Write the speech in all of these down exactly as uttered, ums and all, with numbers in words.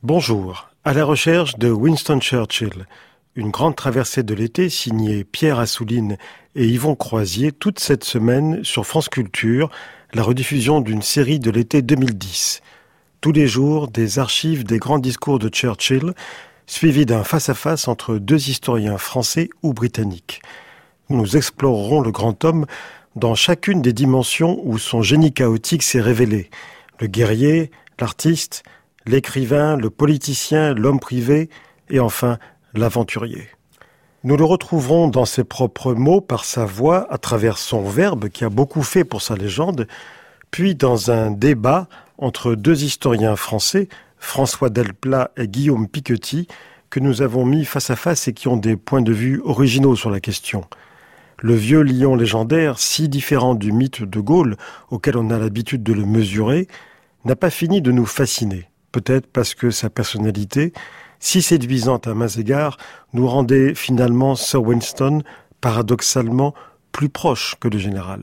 Bonjour, à la recherche de Winston Churchill, une grande traversée de l'été signée Pierre Assouline et Yvon Croisier toute cette semaine sur France Culture, la rediffusion d'une série de l'été deux mille dix. Tous les jours, des archives des grands discours de Churchill, suivis d'un face-à-face entre deux historiens français ou britanniques. Nous explorerons le grand homme dans chacune des dimensions où son génie chaotique s'est révélé. Le guerrier, l'artiste, l'écrivain, le politicien, l'homme privé et enfin l'aventurier. Nous le retrouverons dans ses propres mots, par sa voix, à travers son verbe qui a beaucoup fait pour sa légende, puis dans un débat entre deux historiens français, François Delplat et Guillaume Piquety, que nous avons mis face à face et qui ont des points de vue originaux sur la question. Le vieux lion légendaire, si différent du mythe de Gaulle, auquel on a l'habitude de le mesurer, n'a pas fini de nous fasciner. Peut-être parce que sa personnalité, si séduisante à mains égards, nous rendait finalement Sir Winston paradoxalement plus proche que le général.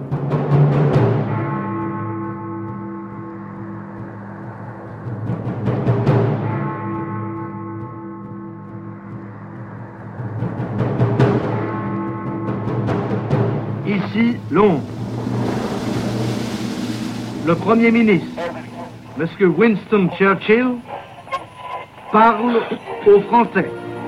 Ici, Londres. Le Premier ministre, Monsieur Winston Churchill, parle aux Français.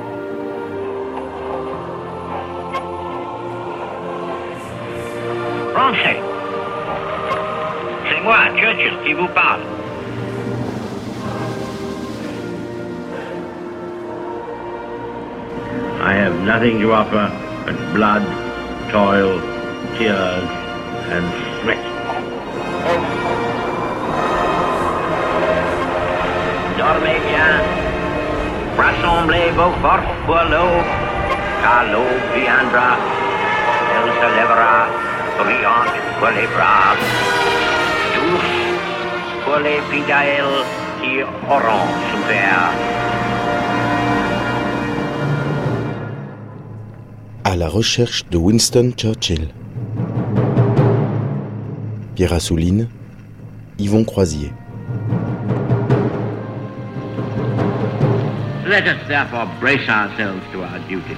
Français, c'est moi, Churchill, qui vous parle. I have nothing to offer but blood, toil, tears and sweat. Dormez bien, rassemblez vos forces pour l'aube, car l'aube viendra, elle se lèvera, brillante pour les braves, douce pour les fidèles qui auront souffert. À la recherche de Winston Churchill. Pierre Assouline, Yvon Croisier. Let us therefore brace ourselves to our duty.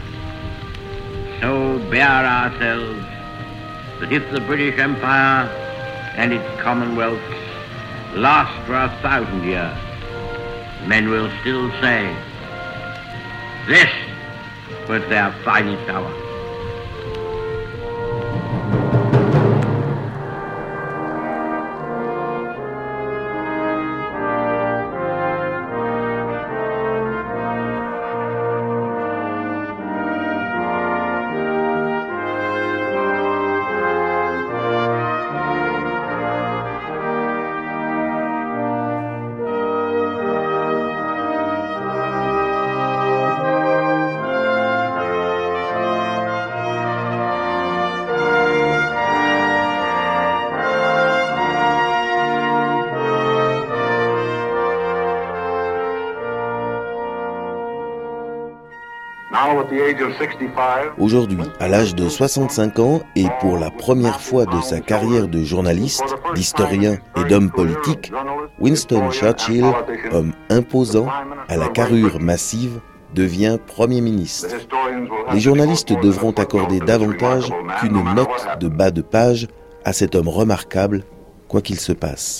So bear ourselves that if the British Empire and its commonwealths last for a thousand years, men will still say, this was their finest hour. Aujourd'hui, à l'âge de soixante-cinq ans et pour la première fois de sa carrière de journaliste, d'historien et d'homme politique, Winston Churchill, homme imposant, à la carrure massive, devient Premier ministre. Les journalistes devront accorder davantage qu'une note de bas de page à cet homme remarquable, quoi qu'il se passe.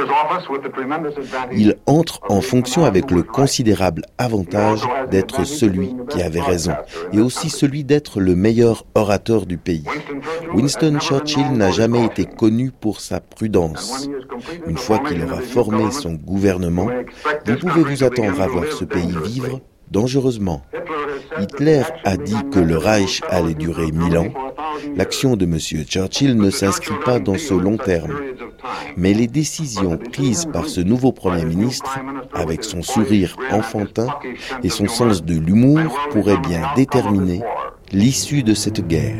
Il entre en fonction avec le considérable avantage d'être celui qui avait raison, et aussi celui d'être le meilleur orateur du pays. Winston Churchill n'a jamais été connu pour sa prudence. Une fois qu'il aura formé son gouvernement, vous pouvez vous attendre à voir ce pays vivre dangereusement. Hitler a dit que le Reich allait durer mille ans. L'action de M. Churchill ne s'inscrit pas dans ce long terme. Mais les décisions prises par ce nouveau Premier ministre, avec son sourire enfantin et son sens de l'humour, pourraient bien déterminer l'issue de cette guerre.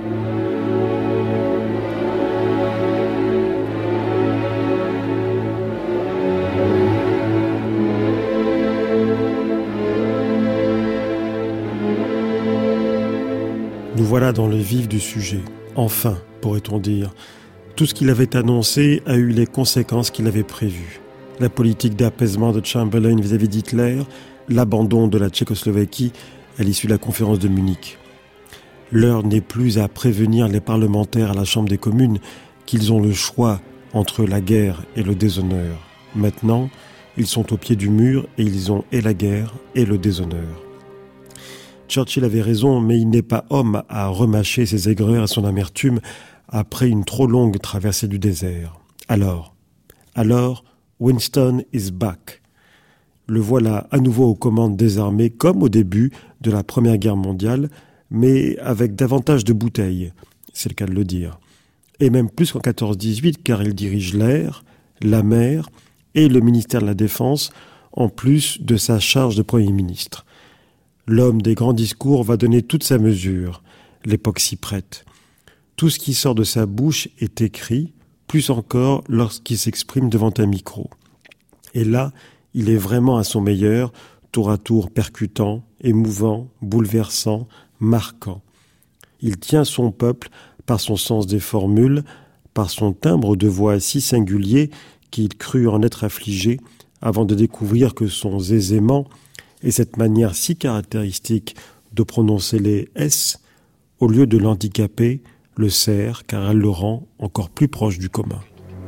Nous voilà dans le vif du sujet. Enfin, pourrait-on dire. Tout ce qu'il avait annoncé a eu les conséquences qu'il avait prévues. la politique d'apaisement de Chamberlain vis-à-vis d'Hitler, l'abandon de la Tchécoslovaquie à l'issue de la conférence de Munich. L'heure n'est plus à prévenir les parlementaires à la Chambre des communes qu'ils ont le choix entre la guerre et le déshonneur. Maintenant, ils sont au pied du mur et ils ont et la guerre et le déshonneur. Churchill avait raison, mais il n'est pas homme à remâcher ses aigreurs et son amertume après une trop longue traversée du désert. Alors, alors, Winston is back. Le voilà à nouveau aux commandes des armées, comme au début de la Première Guerre mondiale, mais avec davantage de bouteilles, c'est le cas de le dire. Et même plus qu'en quatorze dix-huit, car il dirige l'air, la mer et le ministère de la Défense, en plus de sa charge de Premier ministre. L'homme des grands discours va donner toute sa mesure, l'époque s'y prête. Tout ce qui sort de sa bouche est écrit, plus encore lorsqu'il s'exprime devant un micro. Et là, il est vraiment à son meilleur, tour à tour percutant, émouvant, bouleversant, marquant. Il tient son peuple par son sens des formules, par son timbre de voix si singulier qu'il crut en être affligé avant de découvrir que son aisément et cette manière si caractéristique de prononcer les S, au lieu de l'handicaper, le sert car elle le rend encore plus proche du commun.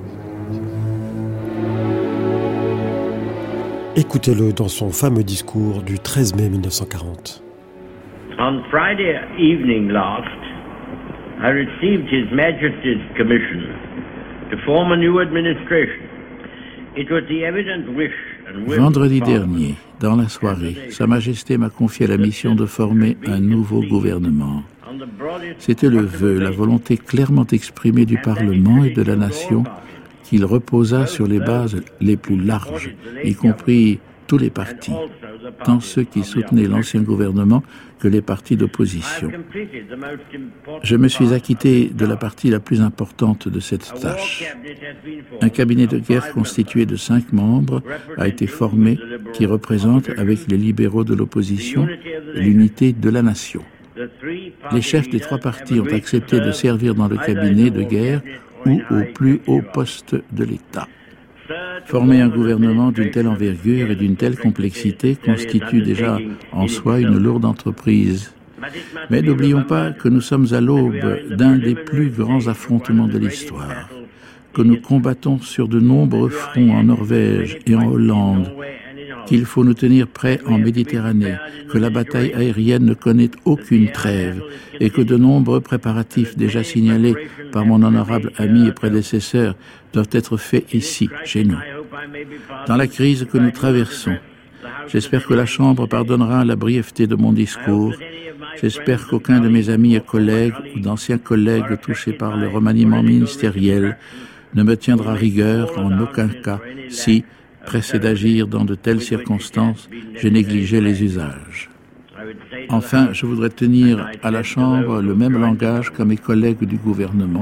Écoutez-le dans son fameux discours du treize mai mille neuf cent quarante. On Friday evening last, I received His Majesty's commission to form a new administration. It was the evident wish and will Vendredi dernier, dans la soirée, Sa Majesté m'a confié la mission de former un nouveau gouvernement. C'était le vœu, la volonté clairement exprimée du Parlement et de la nation qu'il reposa sur les bases les plus larges, y compris tous les partis, tant ceux qui soutenaient l'ancien gouvernement que les partis d'opposition. Je me suis acquitté de la partie la plus importante de cette tâche. Un cabinet de guerre constitué de cinq membres a été formé qui représente, avec les libéraux de l'opposition, l'unité de la nation. Les chefs des trois partis ont accepté de servir dans le cabinet de guerre ou au plus haut poste de l'État. Former un gouvernement d'une telle envergure et d'une telle complexité constitue déjà en soi une lourde entreprise. Mais n'oublions pas que nous sommes à l'aube d'un des plus grands affrontements de l'histoire, que nous combattons sur de nombreux fronts en Norvège et en Hollande, qu'il faut nous tenir prêts en Méditerranée, que la bataille aérienne ne connaît aucune trêve et que de nombreux préparatifs déjà signalés par mon honorable ami et prédécesseur doivent être faits ici, chez nous. Dans la crise que nous traversons, j'espère que la Chambre pardonnera la brièveté de mon discours. J'espère qu'aucun de mes amis et collègues ou d'anciens collègues touchés par le remaniement ministériel ne me tiendra rigueur en aucun cas si, pressé d'agir dans de telles circonstances, j'ai négligé les usages. Enfin, je voudrais tenir à la Chambre le même langage qu'à mes collègues du gouvernement.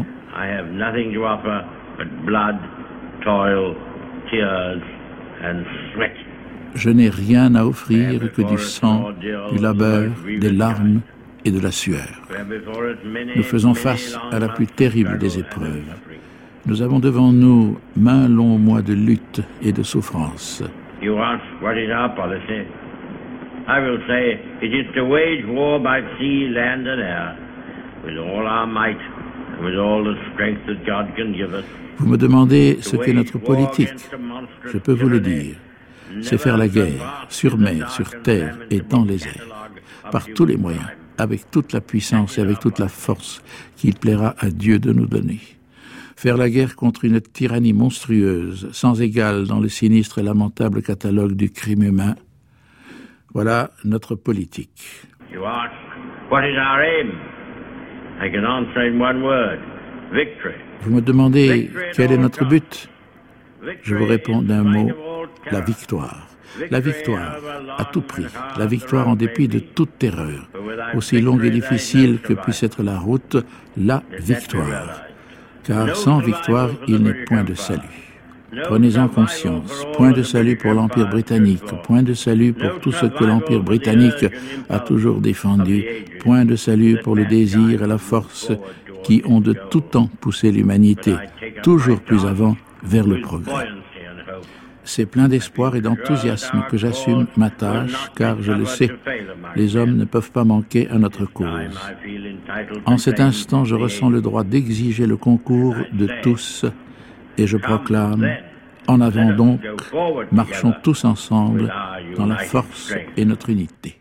Je n'ai rien à offrir que du sang, du labeur, des larmes et de la sueur. Nous faisons face à la plus terrible des épreuves. Nous avons devant nous maints longs mois de lutte et de souffrance. You ask what is our policy? I will say it is to wage war by sea, land and air, with all our might and with all the strength that God can give us. Vous me demandez ce qu'est notre politique. Je peux vous le dire. C'est faire la guerre, sur mer, sur terre et dans les airs, par tous les moyens, avec toute la puissance et avec toute la force qu'il plaira à Dieu de nous donner. Faire la guerre contre une tyrannie monstrueuse, sans égale dans le sinistre et lamentable catalogue du crime humain. Voilà notre politique. You ask, what is our aim? I can answer in one word, victory. Vous me demandez quel est notre but? Je vous réponds d'un mot, la victoire. La victoire, à tout prix. La victoire en dépit de toute terreur. Aussi longue et difficile que puisse être la route, la victoire. Car sans victoire, il n'est point de salut. Prenez-en conscience. Point de salut pour l'Empire britannique. Point de salut pour tout ce que l'Empire britannique a toujours défendu. Point de salut pour le désir et la force qui ont de tout temps poussé l'humanité, toujours plus avant, vers le progrès. C'est plein d'espoir et d'enthousiasme que j'assume ma tâche, car je le sais, les hommes ne peuvent pas manquer à notre cause. En cet instant, je ressens le droit d'exiger le concours de tous, et je proclame, en avant donc, marchons tous ensemble dans la force et notre unité.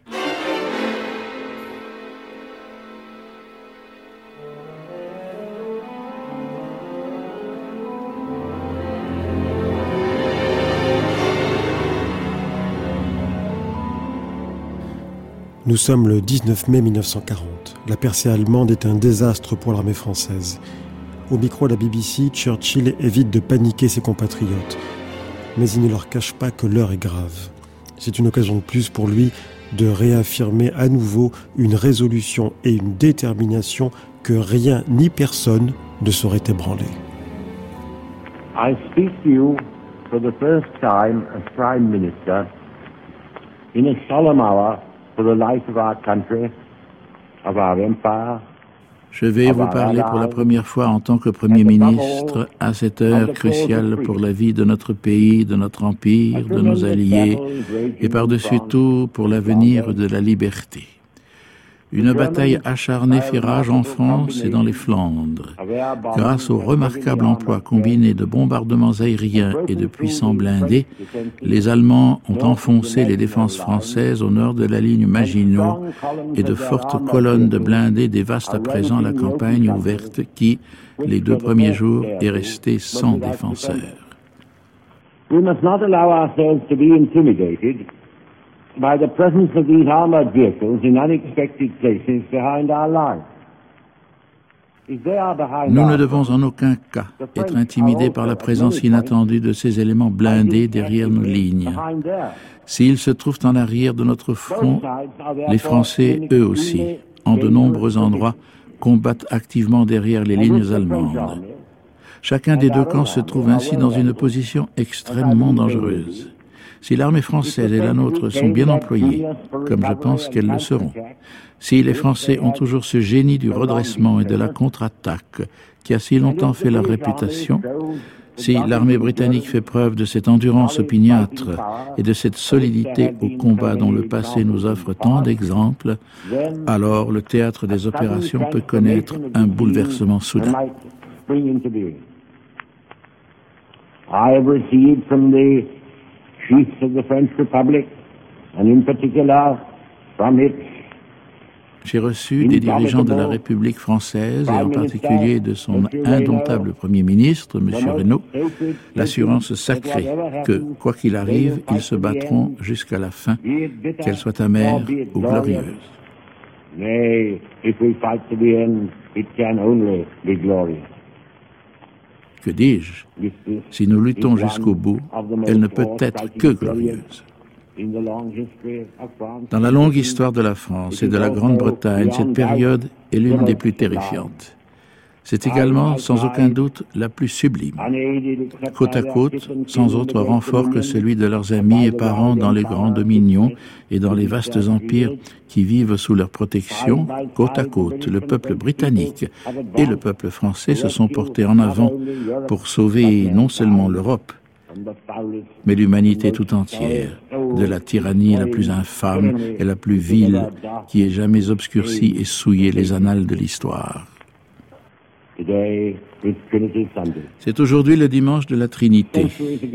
Nous sommes le dix-neuf mai mille neuf cent quarante. La percée allemande est un désastre pour l'armée française. Au micro de la B B C, Churchill évite de paniquer ses compatriotes. Mais il ne leur cache pas que l'heure est grave. C'est une occasion de plus pour lui de réaffirmer à nouveau une résolution et une détermination que rien ni personne ne saurait ébranler. I speak to you for the first time as Prime Minister in a solemn hour for the life of our country, of our empire. Je vais vous parler pour la première fois en tant que Premier ministre à cette heure cruciale pour la vie de notre pays, de notre empire, de nos alliés et par-dessus tout pour l'avenir de la liberté. Une bataille acharnée fait rage en France et dans les Flandres. Grâce au remarquable emploi combiné de bombardements aériens et de puissants blindés, les Allemands ont enfoncé les défenses françaises au nord de la ligne Maginot et de fortes colonnes de blindés dévastent à présent la campagne ouverte qui, les deux premiers jours, est restée sans défenseurs. We must not allow ourselves to be intimidated by the presence of these armored vehicles in unexpected places behind our lines. Nous ne devons en aucun cas être intimidés par la présence inattendue de ces éléments blindés derrière nos lignes. S'ils se trouvent en arrière de notre front, les Français, eux aussi, en de nombreux endroits, combattent activement derrière les lignes allemandes. Chacun des deux camps se trouve ainsi dans une position extrêmement dangereuse. Si l'armée française et la nôtre sont bien employées, comme je pense qu'elles le seront, si les Français ont toujours ce génie du redressement et de la contre-attaque qui a si longtemps fait leur réputation, si l'armée britannique fait preuve de cette endurance opiniâtre et de cette solidité au combat dont le passé nous offre tant d'exemples, alors le théâtre des opérations peut connaître un bouleversement soudain. I have received from the chiefs of the French Republic, and in particular from its J'ai reçu des dirigeants de la République française, et en particulier de son indomptable Premier ministre, M. Reynaud, l'assurance sacrée que, quoi qu'il arrive, ils se battront jusqu'à la fin, qu'elle soit amère ou glorieuse. Nay, if we fight to the end, it can only be glorious. Que dis-je? Si nous luttons jusqu'au bout, elle ne peut être que glorieuse. Dans la longue histoire de la France et de la Grande-Bretagne, cette période est l'une des plus terrifiantes. C'est également, sans aucun doute, la plus sublime. Côte à côte, sans autre renfort que celui de leurs amis et parents dans les grands dominions et dans les vastes empires qui vivent sous leur protection, côte à côte, le peuple britannique et le peuple français se sont portés en avant pour sauver non seulement l'Europe, mais l'humanité tout entière de la tyrannie la plus infâme et la plus vile qui ait jamais obscurci et souillé les annales de l'histoire. C'est aujourd'hui le dimanche de la Trinité.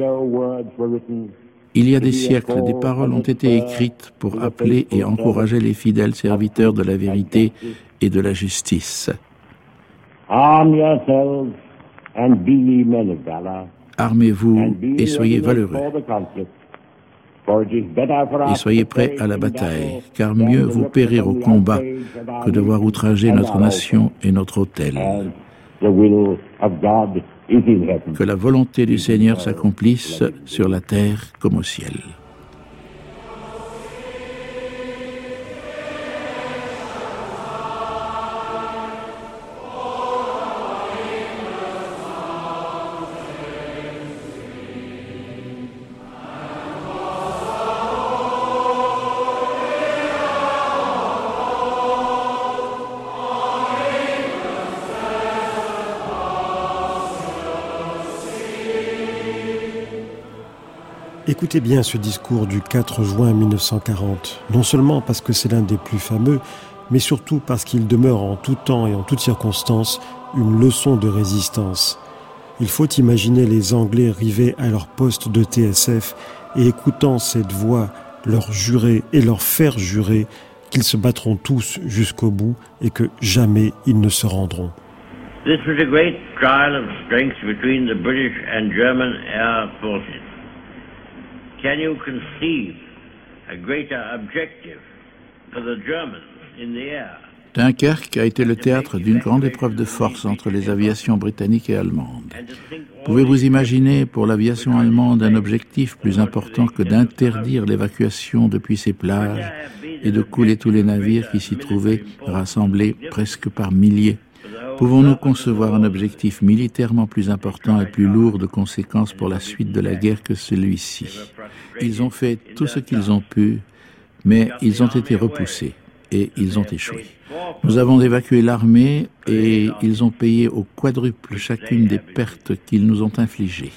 Il y a des siècles, des paroles ont été écrites pour appeler et encourager les fidèles serviteurs de la vérité et de la justice. Armez-vous et soyez valeureux. Et soyez prêts à la bataille, car mieux vaut périr au combat que de voir outrager notre nation et notre autel. Que la volonté du Seigneur s'accomplisse sur la terre comme au ciel. Écoutez bien ce discours du quatre juin mille neuf cent quarante, non seulement parce que c'est l'un des plus fameux, mais surtout parce qu'il demeure en tout temps et en toutes circonstances une leçon de résistance. Il faut imaginer les Anglais rivés à leur poste de T S F et écoutant cette voix leur jurer et leur faire jurer qu'ils se battront tous jusqu'au bout et que jamais ils ne se rendront. This was a great trial of strength between the British and German air forces. Can you conceive a greater objective for the Germans in the air? Dunkerque a été le théâtre d'une grande épreuve de force entre les aviations britanniques et allemandes. Pouvez-vous imaginer pour l'aviation allemande un objectif plus important que d'interdire l'évacuation depuis ces plages et de couler tous les navires qui s'y trouvaient rassemblés presque par milliers? Pouvons-nous concevoir un objectif militairement plus important et plus lourd de conséquences pour la suite de la guerre que celui-ci? Ils ont fait tout ce qu'ils ont pu, mais ils ont été repoussés et ils ont échoué. Nous avons évacué l'armée et ils ont payé au quadruple chacune des pertes qu'ils nous ont infligées.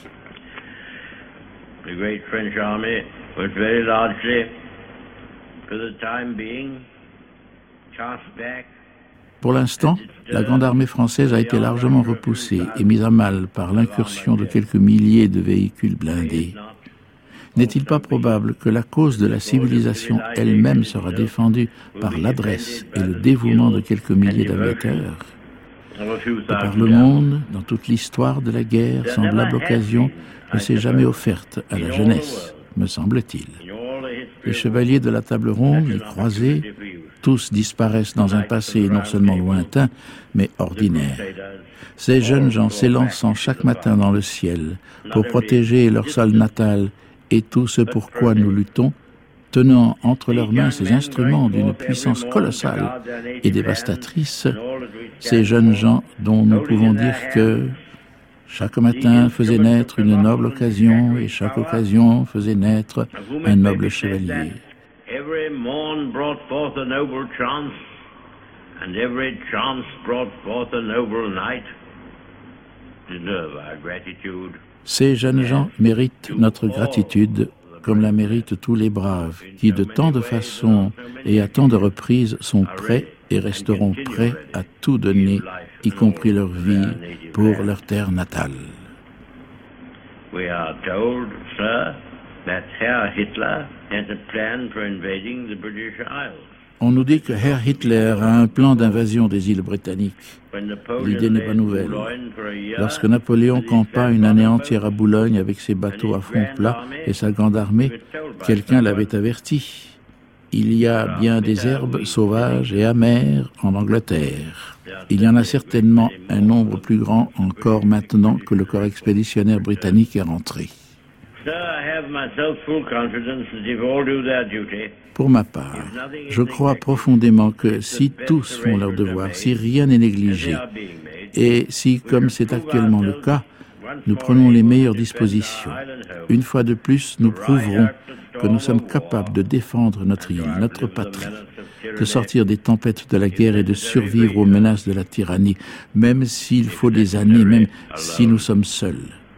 The great French army was very largely, for the time being, cast back. Pour l'instant, la grande armée française a été largement repoussée et mise à mal par l'incursion de quelques milliers de véhicules blindés. N'est-il pas probable que la cause de la civilisation elle-même sera défendue par l'adresse et le dévouement de quelques milliers d'aviateurs? De par le monde, dans toute l'histoire de la guerre, semblable occasion ne s'est jamais offerte à la jeunesse, me semble-t-il. Les chevaliers de la table ronde, les croisés, tous disparaissent dans un passé non seulement lointain, mais ordinaire. Ces jeunes gens s'élançant chaque matin dans le ciel pour protéger leur sol natal et tout ce pourquoi nous luttons, tenant entre leurs mains ces instruments d'une puissance colossale et dévastatrice, ces jeunes gens dont nous pouvons dire que chaque matin faisait naître une noble occasion et chaque occasion faisait naître un noble chevalier. Every morn brought forth a noble chance, and every chance brought forth a noble night. Deserve our gratitude. Ces jeunes gens méritent notre gratitude, comme la méritent tous les braves, qui de tant de façons et à tant de reprises sont prêts et resteront prêts à tout donner, y compris leur vie, pour leur terre natale. We are told, sir, that Herr Hitler has a plan for invading the British Isles. On nous dit que Herr Hitler a un plan d'invasion des îles britanniques. L'idée n'est pas nouvelle. Lorsque Napoléon campa une année entière à Boulogne avec ses bateaux à fond plat et sa grande armée, quelqu'un l'avait averti. Il y a bien des herbes sauvages et amères en Angleterre. Il y en a certainement un nombre plus grand encore maintenant que le corps expéditionnaire britannique est rentré. Pour ma part, je crois profondément que si tous font leur devoir, si rien n'est négligé, et si, comme c'est actuellement le cas, nous prenons les meilleures dispositions, une fois de plus, nous prouverons que nous sommes capables de défendre notre île, notre patrie, de sortir des tempêtes de la guerre et de survivre aux menaces de la tyrannie, même s'il faut des années, même si nous sommes seuls.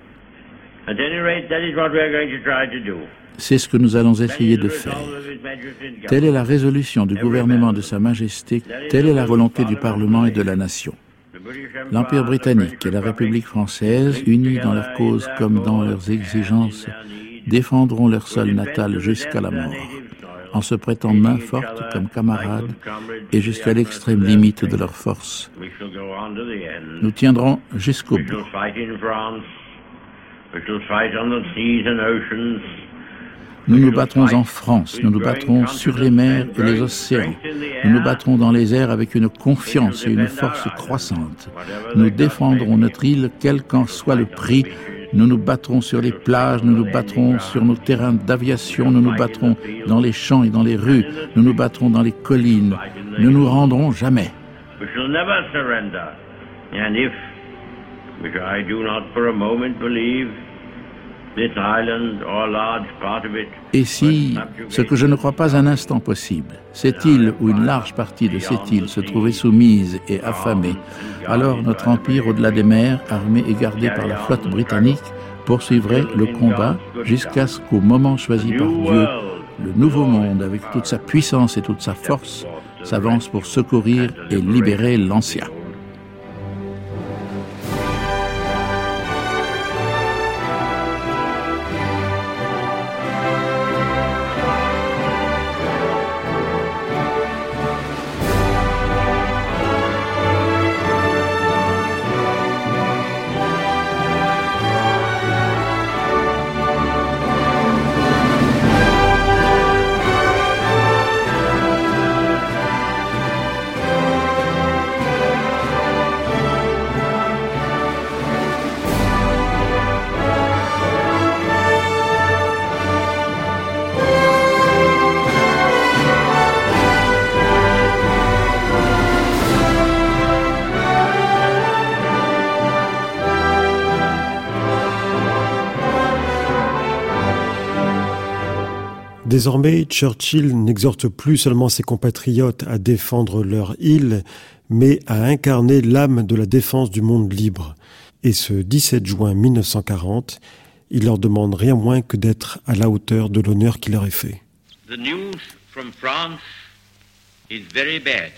C'est ce que nous allons essayer de faire. Telle est la résolution du gouvernement de Sa Majesté, telle est la volonté du Parlement et de la nation. L'Empire britannique et la République française, unis dans leur cause comme dans leurs exigences, défendront leur sol natal jusqu'à la mort, en se prêtant main forte comme camarades et jusqu'à l'extrême limite de leur force. Nous tiendrons jusqu'au bout. Nous nous battrons en France, nous nous battront sur les mers et les océans. Nous nous battrons dans les airs avec une confiance et une force croissante. Nous défendrons notre île, quel qu'en soit le prix. Nous nous battrons sur les plages, nous nous battrons sur nos terrains d'aviation, nous nous battrons dans les champs et dans les rues, nous nous battrons dans les collines. Nous nous rendrons jamais. We shall never surrender. And if, which I do not for a moment believe, this island or large part of it, et si, ce que je ne crois pas un instant possible, cette île ou une large partie de cette île se trouvait soumise et affamée, alors notre empire au-delà des mers, armé et gardé par la flotte britannique, poursuivrait le combat jusqu'à ce qu'au moment choisi par Dieu, le nouveau monde, avec toute sa puissance et toute sa force, s'avance pour secourir et libérer l'ancien. Désormais, Churchill n'exhorte plus seulement ses compatriotes à défendre leur île, mais à incarner l'âme de la défense du monde libre. Et ce dix-sept juin mille neuf cent quarante, il leur demande rien moins que d'être à la hauteur de l'honneur qui leur est fait. The news from France is very bad,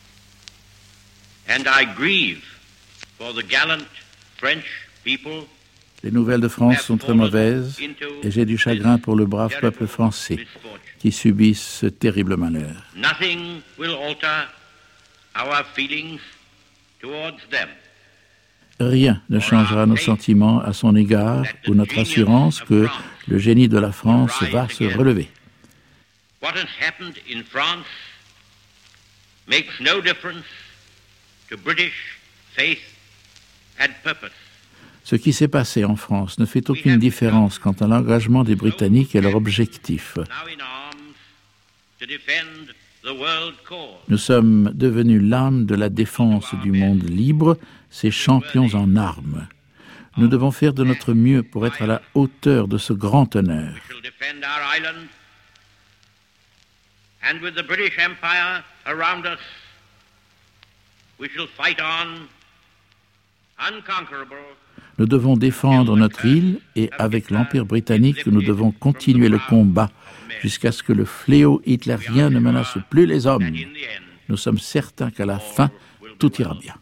and I grieve for the gallant French people. Les nouvelles de France sont très mauvaises et j'ai du chagrin pour le brave peuple français qui subit ce terrible malheur. Nothing will alter our feelings towards them. Rien ne changera nos sentiments à son égard ou notre assurance que le génie de la France va se relever. What has happened in France makes no difference to British faith and purpose. Ce qui s'est passé en France ne fait aucune différence quant à l'engagement des Britanniques et leur objectif. Nous sommes devenus l'âme de la défense du monde libre, ces champions en armes. Nous devons faire de notre mieux pour être à la hauteur de ce grand honneur. And with the British Empire around us, we shall fight on, unconquerable. Nous devons défendre notre île et avec l'Empire britannique, nous devons continuer le combat jusqu'à ce que le fléau hitlérien ne menace plus les hommes. Nous sommes certains qu'à la fin, tout ira bien.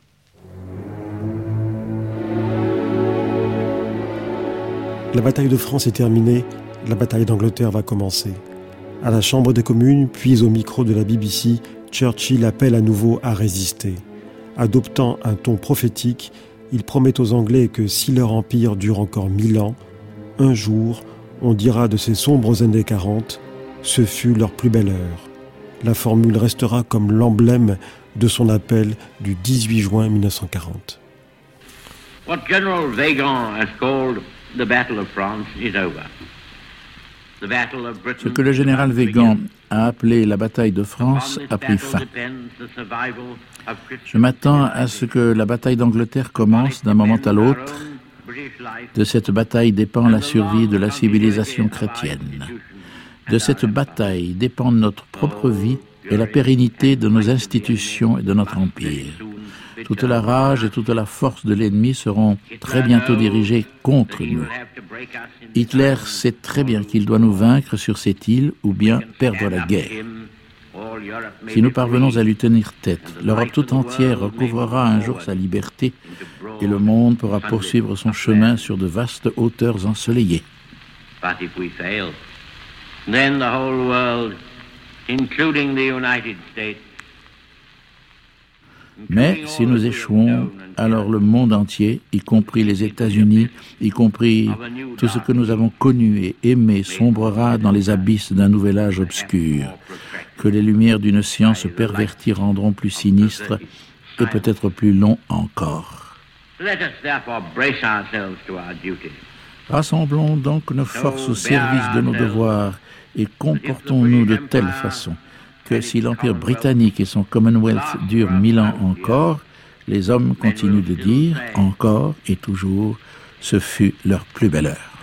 La bataille de France est terminée, la bataille d'Angleterre va commencer. À la Chambre des communes, puis au micro de la B B C, Churchill appelle à nouveau à résister. Adoptant un ton prophétique, il promet aux Anglais que si leur empire dure encore mille ans, un jour, on dira de ces sombres années quarante, ce fut leur plus belle heure. La formule restera comme l'emblème de son appel du dix-huit juin mille neuf cent quarante. What General Weygand has called the Battle of France is over. Ce que le général Weygand a appelé la bataille de France a pris fin. Je m'attends à ce que la bataille d'Angleterre commence d'un moment à l'autre. De cette bataille dépend la survie de la civilisation chrétienne. De cette bataille dépend notre propre vie et la pérennité de nos institutions et de notre empire. Toute la rage et toute la force de l'ennemi seront très bientôt dirigées contre nous. Hitler sait très bien qu'il doit nous vaincre sur cette île ou bien perdre la guerre. Si nous parvenons à lui tenir tête, l'Europe tout entière recouvrera un jour sa liberté et le monde pourra poursuivre son chemin sur de vastes hauteurs ensoleillées. But if we fail, then the whole world, including the United States, mais si nous échouons, alors le monde entier, y compris les États-Unis, y compris tout ce que nous avons connu et aimé, sombrera dans les abysses d'un nouvel âge obscur, que les lumières d'une science pervertie rendront plus sinistre et peut-être plus long encore. Rassemblons donc nos forces au service de nos devoirs et comportons-nous de telle façon que si l'Empire britannique et son Commonwealth durent mille ans encore, les hommes continuent de dire encore et toujours, ce fut leur plus belle heure.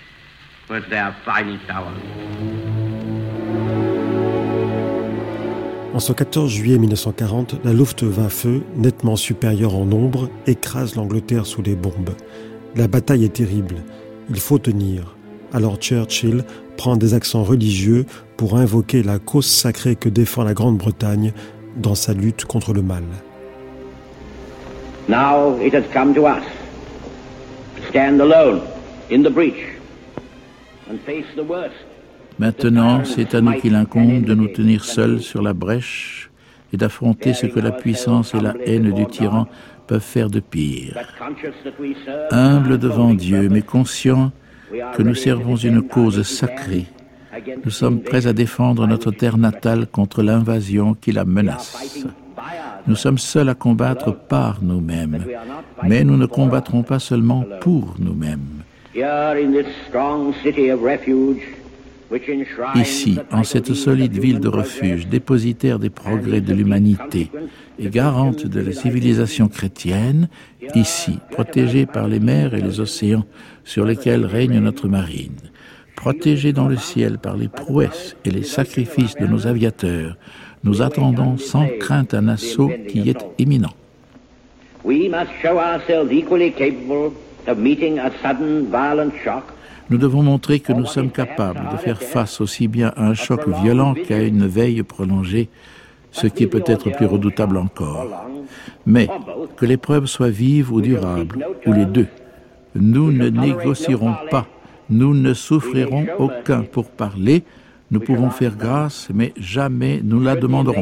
En ce quatorze juillet mille neuf cent quarante, la Luftwaffe, nettement supérieure en nombre, écrase l'Angleterre sous les bombes. La bataille est terrible. il faut tenir. Alors Churchill prend des accents religieux pour invoquer la cause sacrée que défend la Grande-Bretagne dans sa lutte contre le mal. Now it has come to us to stand alone in the breach and face the worst. Maintenant, c'est à nous qu'il incombe de nous tenir seuls sur la brèche et d'affronter ce que la puissance et la haine du tyran peuvent faire de pire. Humble devant Dieu, mais conscient que nous servons une cause sacrée, nous sommes prêts à défendre notre terre natale contre l'invasion qui la menace. Nous sommes seuls à combattre par nous-mêmes, mais nous ne combattrons pas seulement pour nous-mêmes. Ici, en cette solide ville de refuge, dépositaire des progrès de l'humanité et garante de la civilisation chrétienne, ici, protégée par les mers et les océans sur lesquels règne notre marine, protégée dans le ciel par les prouesses et les sacrifices de nos aviateurs, nous attendons sans crainte un assaut qui est imminent. Nous devons montrer que nous sommes capables de faire face aussi bien à un choc violent qu'à une veille prolongée, ce qui est peut-être plus redoutable encore. Mais que l'épreuve soit vive ou durable, ou les deux, nous ne négocierons pas, nous ne souffrirons aucun pourparler, nous pouvons faire grâce, mais jamais nous la demanderons.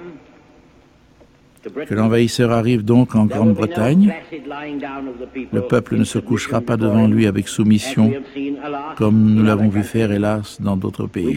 Que l'envahisseur arrive donc en Grande-Bretagne. Le peuple ne se couchera pas devant lui avec soumission, comme nous l'avons vu faire, hélas, dans d'autres pays.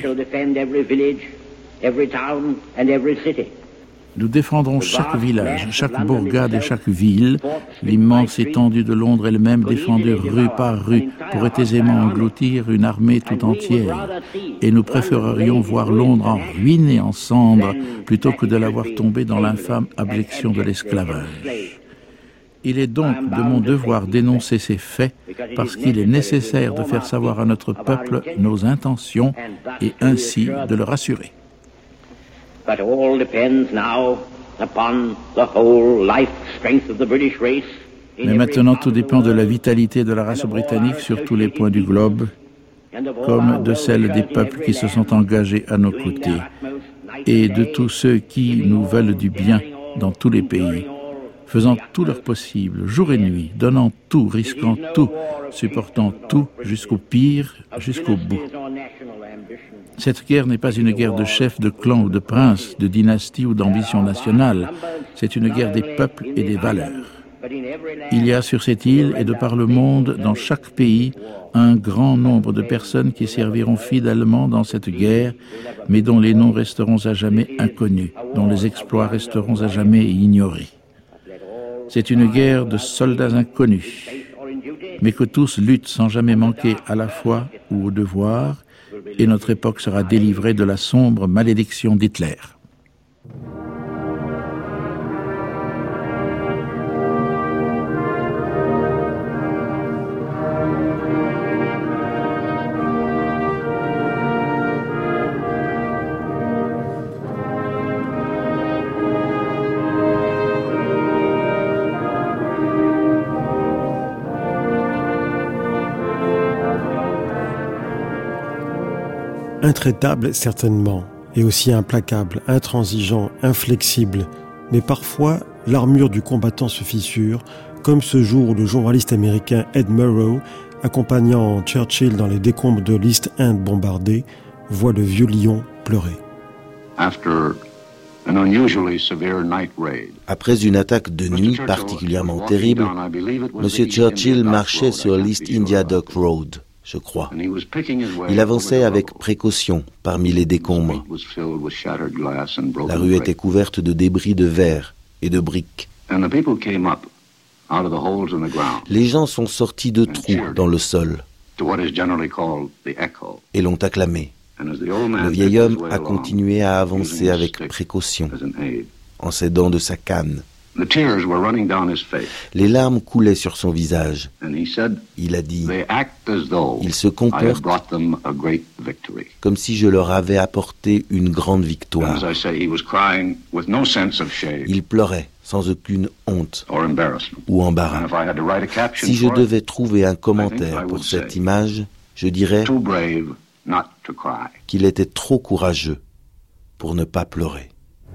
Nous défendrons chaque village, chaque bourgade et chaque ville. L'immense étendue de Londres elle-même défendue rue par rue pourrait aisément engloutir une armée tout entière. Et nous préférerions voir Londres en ruine et en cendres plutôt que de la voir tomber dans l'infâme abjection de l'esclavage. Il est donc de mon devoir d'énoncer ces faits parce qu'il est nécessaire de faire savoir à notre peuple nos intentions et ainsi de le rassurer. But all depends now upon the whole life strength of the British race. Mais maintenant, tout dépend de la vitalité de la race britannique sur tous les points du globe, comme de celle des peuples qui se sont engagés à nos côtés, et de tous ceux qui nous veulent du bien dans tous les pays, faisant tout leur possible, jour et nuit, donnant tout, risquant tout, supportant tout jusqu'au pire, jusqu'au bout. Cette guerre n'est pas une guerre de chefs, de clans ou de princes, de dynasties ou d'ambition nationale. C'est une guerre des peuples et des valeurs. Il y a sur cette île et de par le monde, dans chaque pays, un grand nombre de personnes qui serviront fidèlement dans cette guerre, mais dont les noms resteront à jamais inconnus, dont les exploits resteront à jamais ignorés. C'est une guerre de soldats inconnus, mais que tous luttent sans jamais manquer à la foi ou au devoir, et notre époque sera délivrée de la sombre malédiction d'Hitler. Intraitable, certainement, et aussi implacable, intransigeant, inflexible. Mais parfois, l'armure du combattant se fissure, comme ce jour où le journaliste américain Ed Murrow, accompagnant Churchill dans les décombres de l'East End bombardé, voit le vieux lion pleurer. Après une attaque de nuit particulièrement terrible, M. Churchill marchait sur l'East India Dock Road, je crois. Il avançait avec précaution parmi les décombres. La rue était couverte de débris de verre et de briques. Les gens sont sortis de trous dans le sol et l'ont acclamé. Le vieil homme a continué à avancer avec précaution, en s'aidant de sa canne. Les larmes coulaient sur son visage. Il a dit, « Ils se comportent comme si je leur avais apporté une grande victoire. » Il pleurait sans aucune honte ou embarras. Si je devais trouver un commentaire pour cette image, je dirais qu'il était trop courageux pour ne pas pleurer.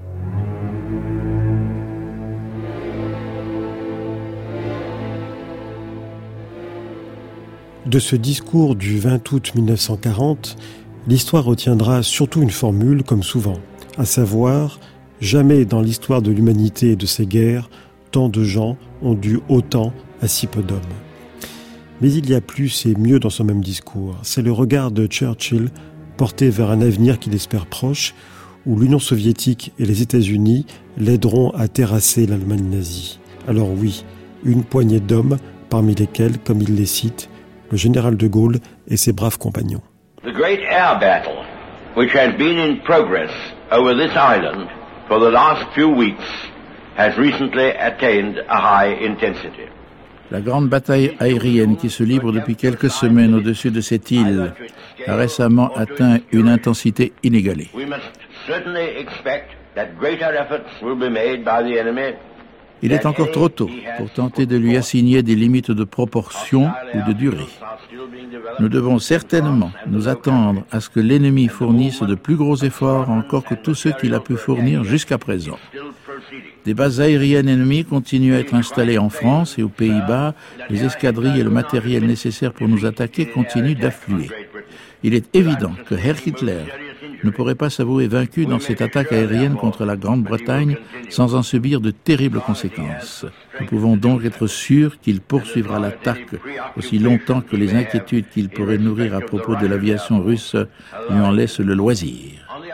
De ce discours du vingt août mille neuf cent quarante, l'histoire retiendra surtout une formule, comme souvent, à savoir « Jamais dans l'histoire de l'humanité et de ses guerres, tant de gens ont dû autant à si peu d'hommes ». Mais il y a plus et mieux dans ce même discours. C'est le regard de Churchill porté vers un avenir qu'il espère proche, où l'Union soviétique et les États-Unis l'aideront à terrasser l'Allemagne nazie. Alors oui, une poignée d'hommes, parmi lesquels, comme il les cite, le général de Gaulle et ses braves compagnons. The great air battle, which has been in progress over this island for the last few weeks, has recently attained a high intensity. La grande bataille aérienne qui se livre depuis quelques semaines au-dessus de cette île a récemment atteint une intensité inégalée. We must certainly expect that greater efforts will be made by the enemy. Il est encore trop tôt pour tenter de lui assigner des limites de proportion ou de durée. Nous devons certainement nous attendre à ce que l'ennemi fournisse de plus gros efforts encore que tous ceux qu'il a pu fournir jusqu'à présent. Des bases aériennes ennemies continuent à être installées en France et aux Pays-Bas. Les escadrilles et le matériel nécessaire pour nous attaquer continuent d'affluer. Il est évident que Herr Hitler ne pourrait pas s'avouer vaincu dans cette attaque aérienne contre la Grande-Bretagne sans en subir de terribles conséquences. Nous pouvons donc être sûrs qu'il poursuivra l'attaque aussi longtemps que les inquiétudes qu'il pourrait nourrir à propos de l'aviation russe lui en laissent le loisir.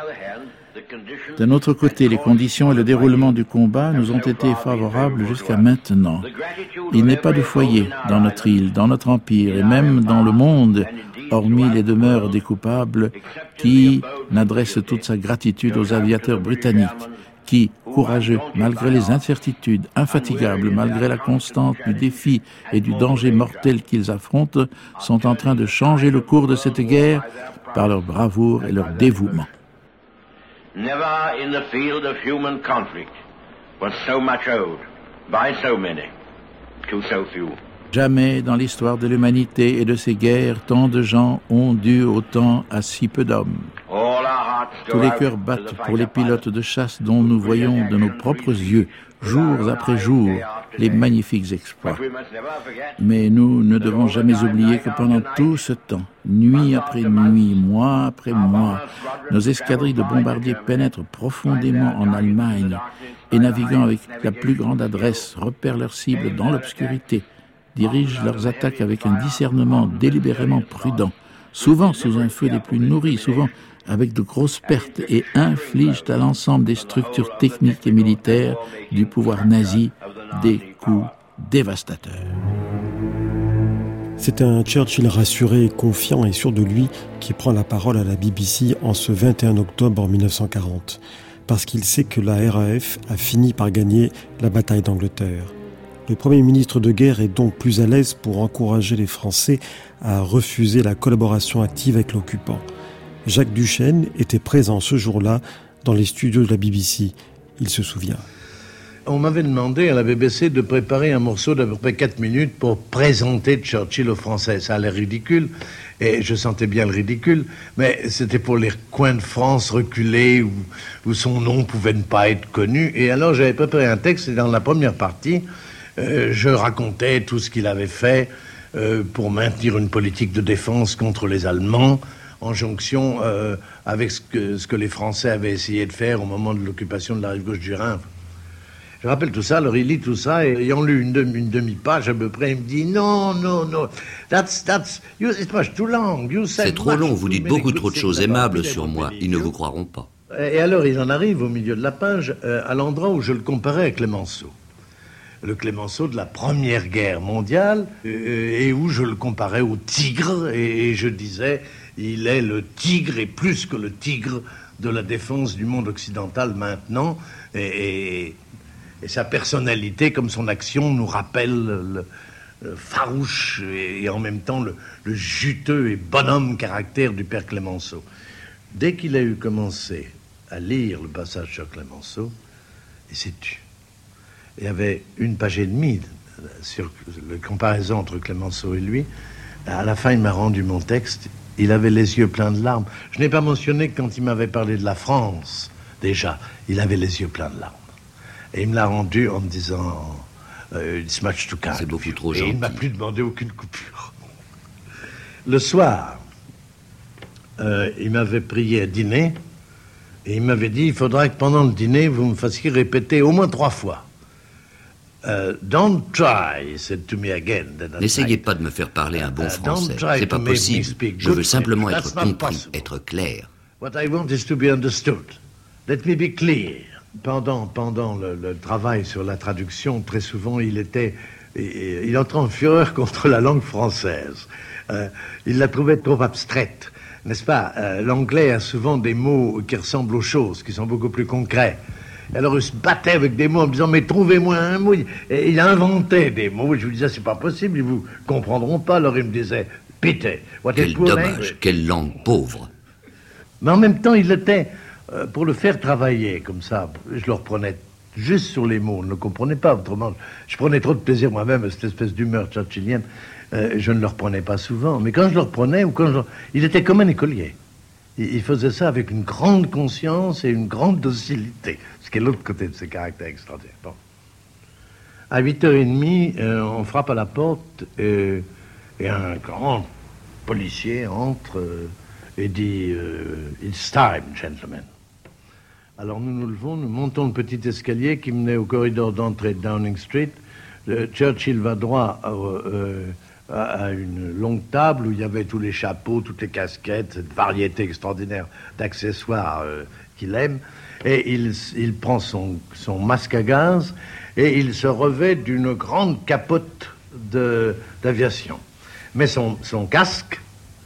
D'un autre côté, les conditions et le déroulement du combat nous ont été favorables jusqu'à maintenant. Il n'est pas de foyer dans notre île, dans notre empire et même dans le monde, hormis les demeures des coupables, qui n'adresse toute sa gratitude aux aviateurs britanniques, qui, courageux, malgré les incertitudes, infatigables, malgré la constante du défi et du danger mortel qu'ils affrontent, sont en train de changer le cours de cette guerre par leur bravoure et leur dévouement. Never in the field of human conflict was so much owed by so many to so few. Jamais dans l'histoire de l'humanité et de ses guerres, tant de gens ont dû autant à si peu d'hommes. Tous les cœurs battent pour les pilotes de chasse dont nous voyons de nos propres yeux, jour après jour, les magnifiques exploits. Mais nous ne devons jamais oublier que pendant tout ce temps, nuit après nuit, mois après mois, nos escadrilles de bombardiers pénètrent profondément en Allemagne et, naviguant avec la plus grande adresse, repèrent leurs cibles dans l'obscurité, dirigent leurs attaques avec un discernement délibérément prudent, souvent sous un feu des plus nourris, souvent avec de grosses pertes, et infligent à l'ensemble des structures techniques et militaires du pouvoir nazi des coups dévastateurs. C'est un Churchill rassuré, confiant et sûr de lui qui prend la parole à la B B C en ce vingt et un octobre mille neuf cent quarante, parce qu'il sait que la R A F a fini par gagner la bataille d'Angleterre. Le Premier ministre de guerre est donc plus à l'aise pour encourager les Français à refuser la collaboration active avec l'occupant. Jacques Duchesne était présent ce jour-là dans les studios de la B B C. Il se souvient. On m'avait demandé à la B B C de préparer un morceau d'à peu près quatre minutes pour présenter Churchill aux Français. Ça a l'air ridicule, et je sentais bien le ridicule, mais c'était pour les coins de France reculés où, où son nom pouvait ne pas être connu. Et alors j'avais préparé un texte, et dans la première partie, euh, je racontais tout ce qu'il avait fait euh, pour maintenir une politique de défense contre les Allemands, en jonction euh, avec ce que, ce que les Français avaient essayé de faire au moment de l'occupation de la rive gauche du Rhin. Je rappelle tout ça, alors il lit tout ça, et ayant lu une, demi, une demi-page à peu près, il me dit « Non, non, non, that's, that's, you, it was too long. You said C'est trop long, vous dites beaucoup trop de choses aimables sur moi, ils ne vous croiront pas. » Et alors il en arrive au milieu de la page, euh, à l'endroit où je le comparais à Clémenceau. Le Clémenceau de la Première Guerre mondiale, euh, et où je le comparais au tigre, et, et je disais... Il est le tigre, et plus que le tigre, de la défense du monde occidental maintenant. Et, et, et sa personnalité, comme son action, nous rappelle le, le farouche et, et en même temps le, le juteux et bonhomme caractère du père Clémenceau. Dès qu'il a eu commencé à lire le passage sur Clémenceau, il s'est tu. il y avait une page et demie sur la comparaison entre Clémenceau et lui. À la fin, il m'a rendu mon texte. Il avait les yeux pleins de larmes. Je n'ai pas mentionné que quand il m'avait parlé de la France, déjà, il avait les yeux pleins de larmes. Et il me l'a rendu en me disant euh, « It's much too kind. » C'est beaucoup trop Et gentil. il ne m'a plus demandé aucune coupure. Le soir, euh, il m'avait prié à dîner et il m'avait dit « Il faudra que pendant le dîner, vous me fassiez répéter au moins trois fois. Uh, don't try, he said to me again. N'essayez pas de me faire parler un bon Uh, français. don't try C'est pas to make me possible. speak Je veux good simplement French. être That's not compris, possible. être clair. What I want is to be understood. Let me be clear. Pendant, pendant le, le travail sur la traduction, très souvent, il était, il, il entrait en fureur contre la langue française. Euh, il la trouvait trop abstraite, n'est-ce pas? Euh, L'anglais a souvent des mots qui ressemblent aux choses, qui sont beaucoup plus concrets. Alors il se battait avec des mots en me disant « Mais trouvez-moi un mot ». Et il inventait des mots. Je lui disais « C'est pas possible, ils vous comprendront pas ». Alors il me disait « Pity, what a Quel poor dommage, language. quelle langue pauvre. Mais en même temps, il était, euh, pour le faire travailler comme ça, je le reprenais juste sur les mots, on ne le comprenait pas autrement. Je prenais trop de plaisir moi-même à cette espèce d'humeur churchillienne. Euh, je ne le reprenais pas souvent. Mais quand je le reprenais, ou quand je... il était comme un écolier. Il faisait ça avec une grande conscience et une grande docilité, ce qui est l'autre côté de ses caractères extraordinaires. Bon. À huit heures trente, euh, on frappe à la porte et, et un grand policier entre euh, et dit euh, « It's time, gentlemen ». Alors nous nous levons, nous montons le petit escalier qui menait au corridor d'entrée de Downing Street. Le Churchill va droit à, euh, à une longue table où il y avait tous les chapeaux, toutes les casquettes, cette variété extraordinaire d'accessoires euh, qu'il aime. Et il, il prend son, son masque à gaz et il se revêt d'une grande capote de, d'aviation. Met son, son casque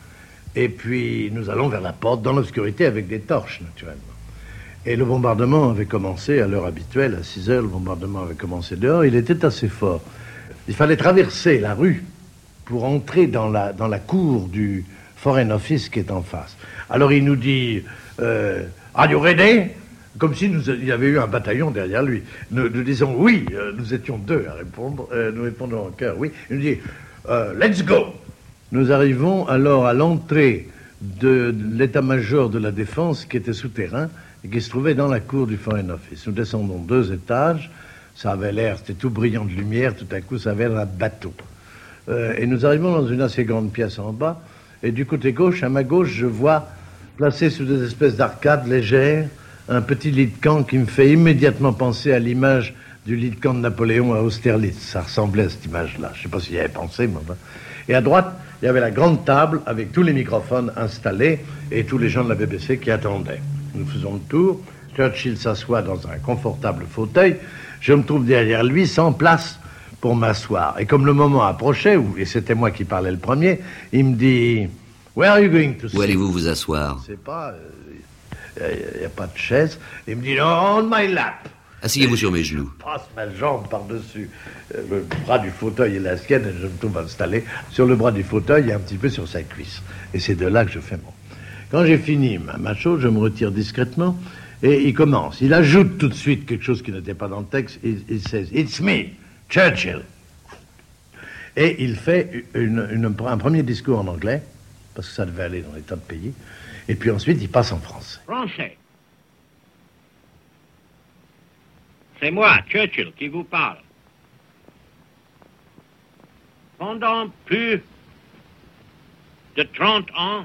et puis nous allons vers la porte dans l'obscurité avec des torches, naturellement. Et le bombardement avait commencé à l'heure habituelle, à six heures, le bombardement avait commencé dehors. Il était assez fort. Il fallait traverser la rue pour entrer dans la, dans la cour du Foreign Office qui est en face. Alors il nous dit euh, « Are you ready ?» Comme si nous, il y avait eu un bataillon derrière lui. Nous, nous disons « Oui », nous étions deux à répondre, euh, nous répondons en chœur « Oui ». Il nous dit euh, « Let's go ». Nous arrivons alors à l'entrée de l'état-major de la défense qui était souterrain et qui se trouvait dans la cour du Foreign Office. Nous descendons deux étages, ça avait l'air, c'était tout brillant de lumière, tout à coup ça avait l'air d'un bateau. Euh, et nous arrivons dans une assez grande pièce en bas, et du côté gauche, à ma gauche, je vois, placé sous des espèces d'arcades légères, un petit lit de camp qui me fait immédiatement penser à l'image du lit de camp de Napoléon à Austerlitz. Ça ressemblait à cette image-là. Je ne sais pas s'il y avait pensé, mais enfin. Et à droite, il y avait la grande table avec tous les microphones installés et tous les gens de la B B C qui attendaient. Nous faisons le tour. Churchill s'assoit dans un confortable fauteuil. Je me trouve derrière lui, sans place pour m'asseoir. Et comme le moment approchait, et c'était moi qui parlais le premier, il me dit « Where are you going to sit ?» Où allez-vous vous asseoir? Je ne sais pas, il euh, n'y a, a pas de chaise. Il me dit « On my lap ». Asseyez-vous sur mes genoux. Je passe ma jambe par-dessus euh, le bras du fauteuil et la sienne, et je me trouve installé sur le bras du fauteuil et un petit peu sur sa cuisse. Et c'est de là que je fais mon... Quand j'ai fini ma, ma chose, je me retire discrètement, et il commence. Il ajoute tout de suite quelque chose qui n'était pas dans le texte. Il, il says, « It's me, Churchill ». Et il fait une, une, un premier discours en anglais, parce que ça devait aller dans les tas de pays, et puis ensuite il passe en français. Français. C'est moi, Churchill, qui vous parle. Pendant plus de trente ans,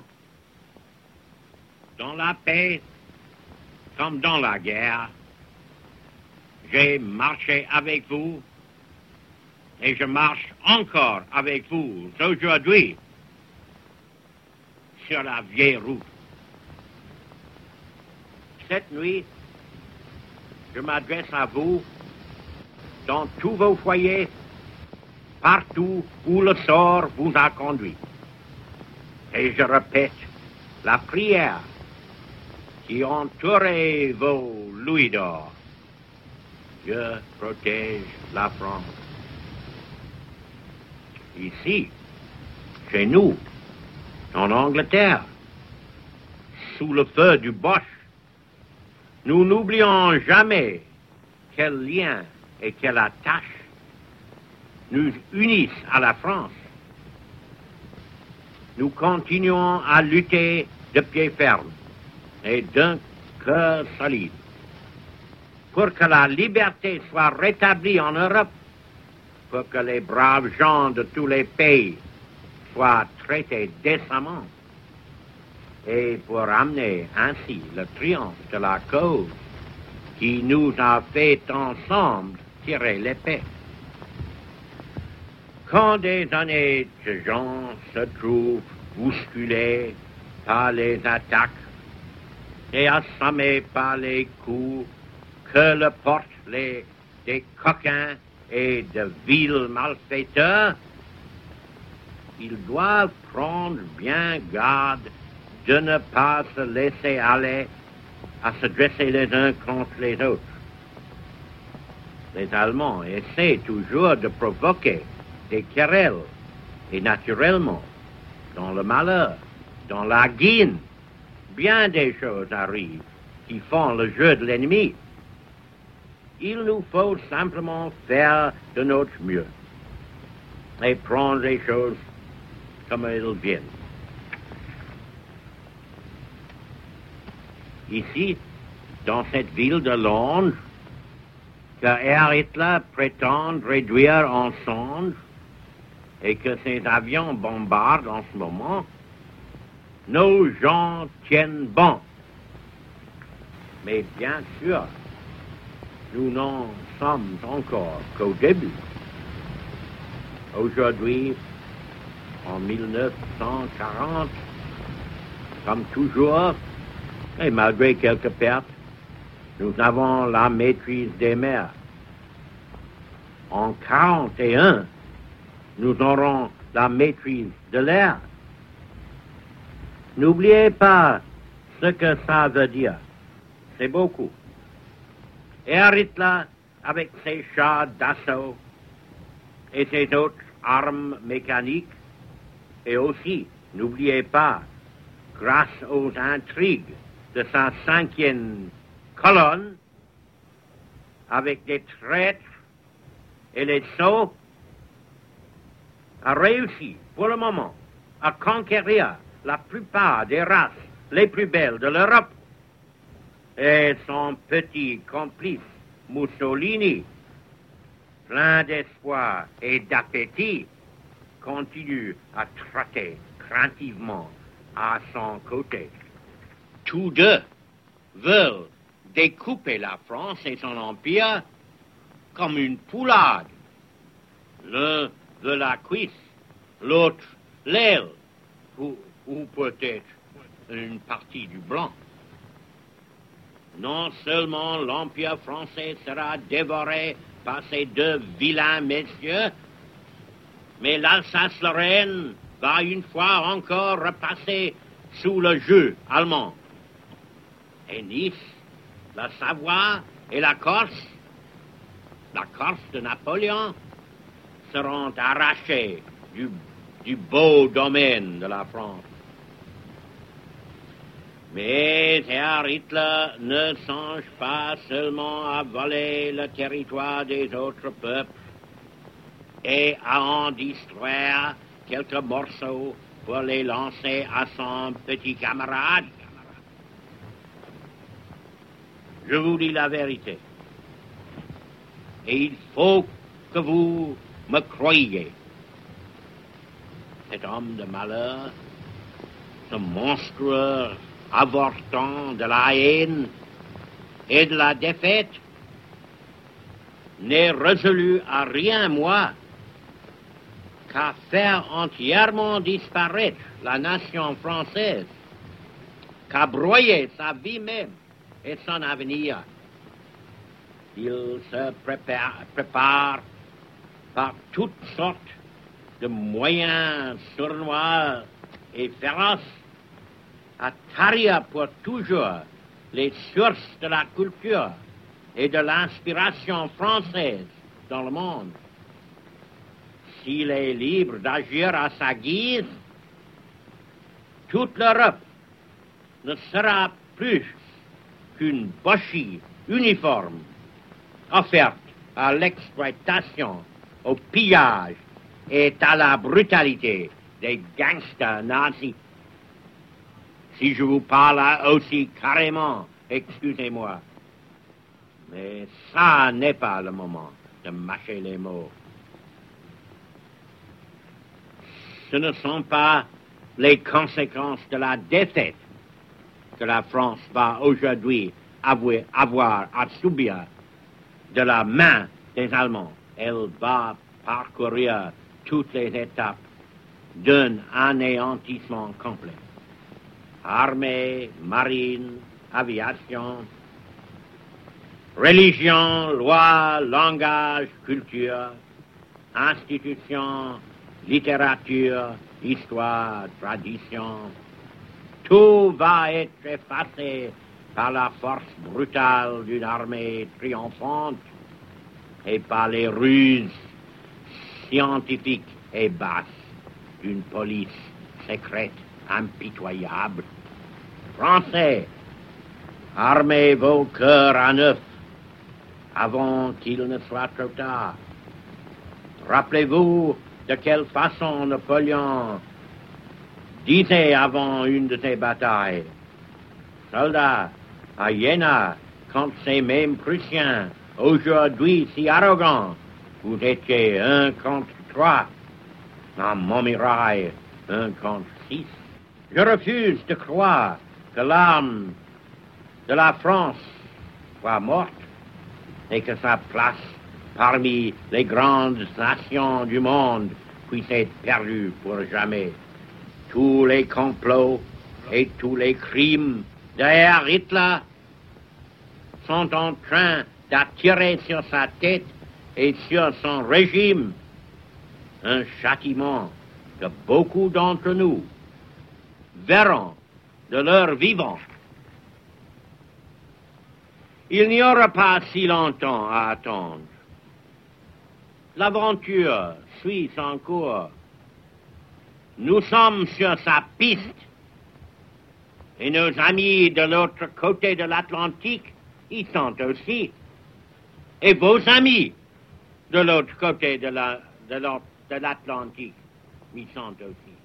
dans la paix comme dans la guerre, j'ai marché avec vous et je marche encore avec vous aujourd'hui sur la vieille route. Cette nuit, je m'adresse à vous dans tous vos foyers, partout où le sort vous a conduit. Et je répète la prière qui entourait vos louis d'or. Dieu protège la France. Ici, chez nous, en Angleterre, sous le feu du Boche, nous n'oublions jamais quel lien et que la tâche nous unisse à la France, nous continuons à lutter de pied ferme et d'un cœur solide pour que la liberté soit rétablie en Europe, pour que les braves gens de tous les pays soient traités décemment et pour amener ainsi le triomphe de la cause qui nous a fait ensemble tirer l'épée. Quand des honnêtes gens se trouvent bousculés par les attaques et assommés par les coups que le portent les, des coquins et de vils malfaiteurs, ils doivent prendre bien garde de ne pas se laisser aller à se dresser les uns contre les autres. Les Allemands essaient toujours de provoquer des querelles, et naturellement, dans le malheur, dans la guine, bien des choses arrivent qui font le jeu de l'ennemi. Il nous faut simplement faire de notre mieux et prendre les choses comme elles viennent. Ici, dans cette ville de Londres, que Herr Hitler prétend réduire en cendres et que ses avions bombardent en ce moment, nos gens tiennent bon. Mais bien sûr, nous n'en sommes encore qu'au début. Aujourd'hui, en mille neuf cent quarante, comme toujours, et malgré quelques pertes, nous avons la maîtrise des mers. En quarante et un, nous aurons la maîtrise de l'air. N'oubliez pas ce que ça veut dire. C'est beaucoup. Herr Hitler, avec ses chars d'assaut et ses autres armes mécaniques, et aussi, n'oubliez pas, grâce aux intrigues de sa cinquième colonne, avec des traîtres et les sots, a réussi, pour le moment, à conquérir la plupart des races les plus belles de l'Europe. Et son petit complice, Mussolini, plein d'espoir et d'appétit, continue à trotter craintivement à son côté. Tous deux veulent découper la France et son empire comme une poulade. L'un veut la cuisse, l'autre l'aile, ou, ou peut-être une partie du blanc. Non seulement l'empire français sera dévoré par ces deux vilains messieurs, mais l'Alsace-Lorraine va une fois encore repasser sous le joug allemand. Et Nice, la Savoie et la Corse, la Corse de Napoléon, seront arrachés du, du beau domaine de la France. Mais Herr Hitler ne songe pas seulement à voler le territoire des autres peuples et à en distraire quelques morceaux pour les lancer à son petit camarade. Je vous dis la vérité. Et il faut que vous me croyiez. Cet homme de malheur, ce monstrueux avortant de la haine et de la défaite, n'est résolu à rien moins qu'à faire entièrement disparaître la nation française, qu'à broyer sa vie même et son avenir. Il se prépare, prépare par toutes sortes de moyens sournois et féroces à tarir pour toujours les sources de la culture et de l'inspiration française dans le monde. S'il est libre d'agir à sa guise, toute l'Europe ne sera plus qu'une bochy uniforme offerte à l'exploitation, au pillage et à la brutalité des gangsters nazis. Si je vous parle aussi carrément, excusez-moi, mais ça n'est pas le moment de mâcher les mots. Ce ne sont pas les conséquences de la défaite que la France va aujourd'hui avouer, avoir à subir de la main des Allemands. Elle va parcourir toutes les étapes d'un anéantissement complet. Armée, marine, aviation, religion, loi, langage, culture, institutions, littérature, histoire, tradition, tout va être effacé par la force brutale d'une armée triomphante et par les ruses scientifiques et basses d'une police secrète impitoyable. Français, armez vos cœurs à neuf avant qu'il ne soit trop tard. Rappelez-vous de quelle façon Napoléon disait avant une de ses batailles: soldats, à Jena, quand ces mêmes Prussiens, aujourd'hui si arrogants, vous étiez un contre trois, à Montmirail, un contre six. Je refuse de croire que l'âme de la France soit morte et que sa place parmi les grandes nations du monde puisse être perdue pour jamais. Tous les complots et tous les crimes derrière Hitler sont en train d'attirer sur sa tête et sur son régime un châtiment que beaucoup d'entre nous verront de leur vivant. Il n'y aura pas si longtemps à attendre. L'aventure suit son cours. Nous sommes sur sa piste et nos amis de l'autre côté de l'Atlantique y sont aussi. Et vos amis de l'autre côté de, la, de, de l'Atlantique y sont aussi.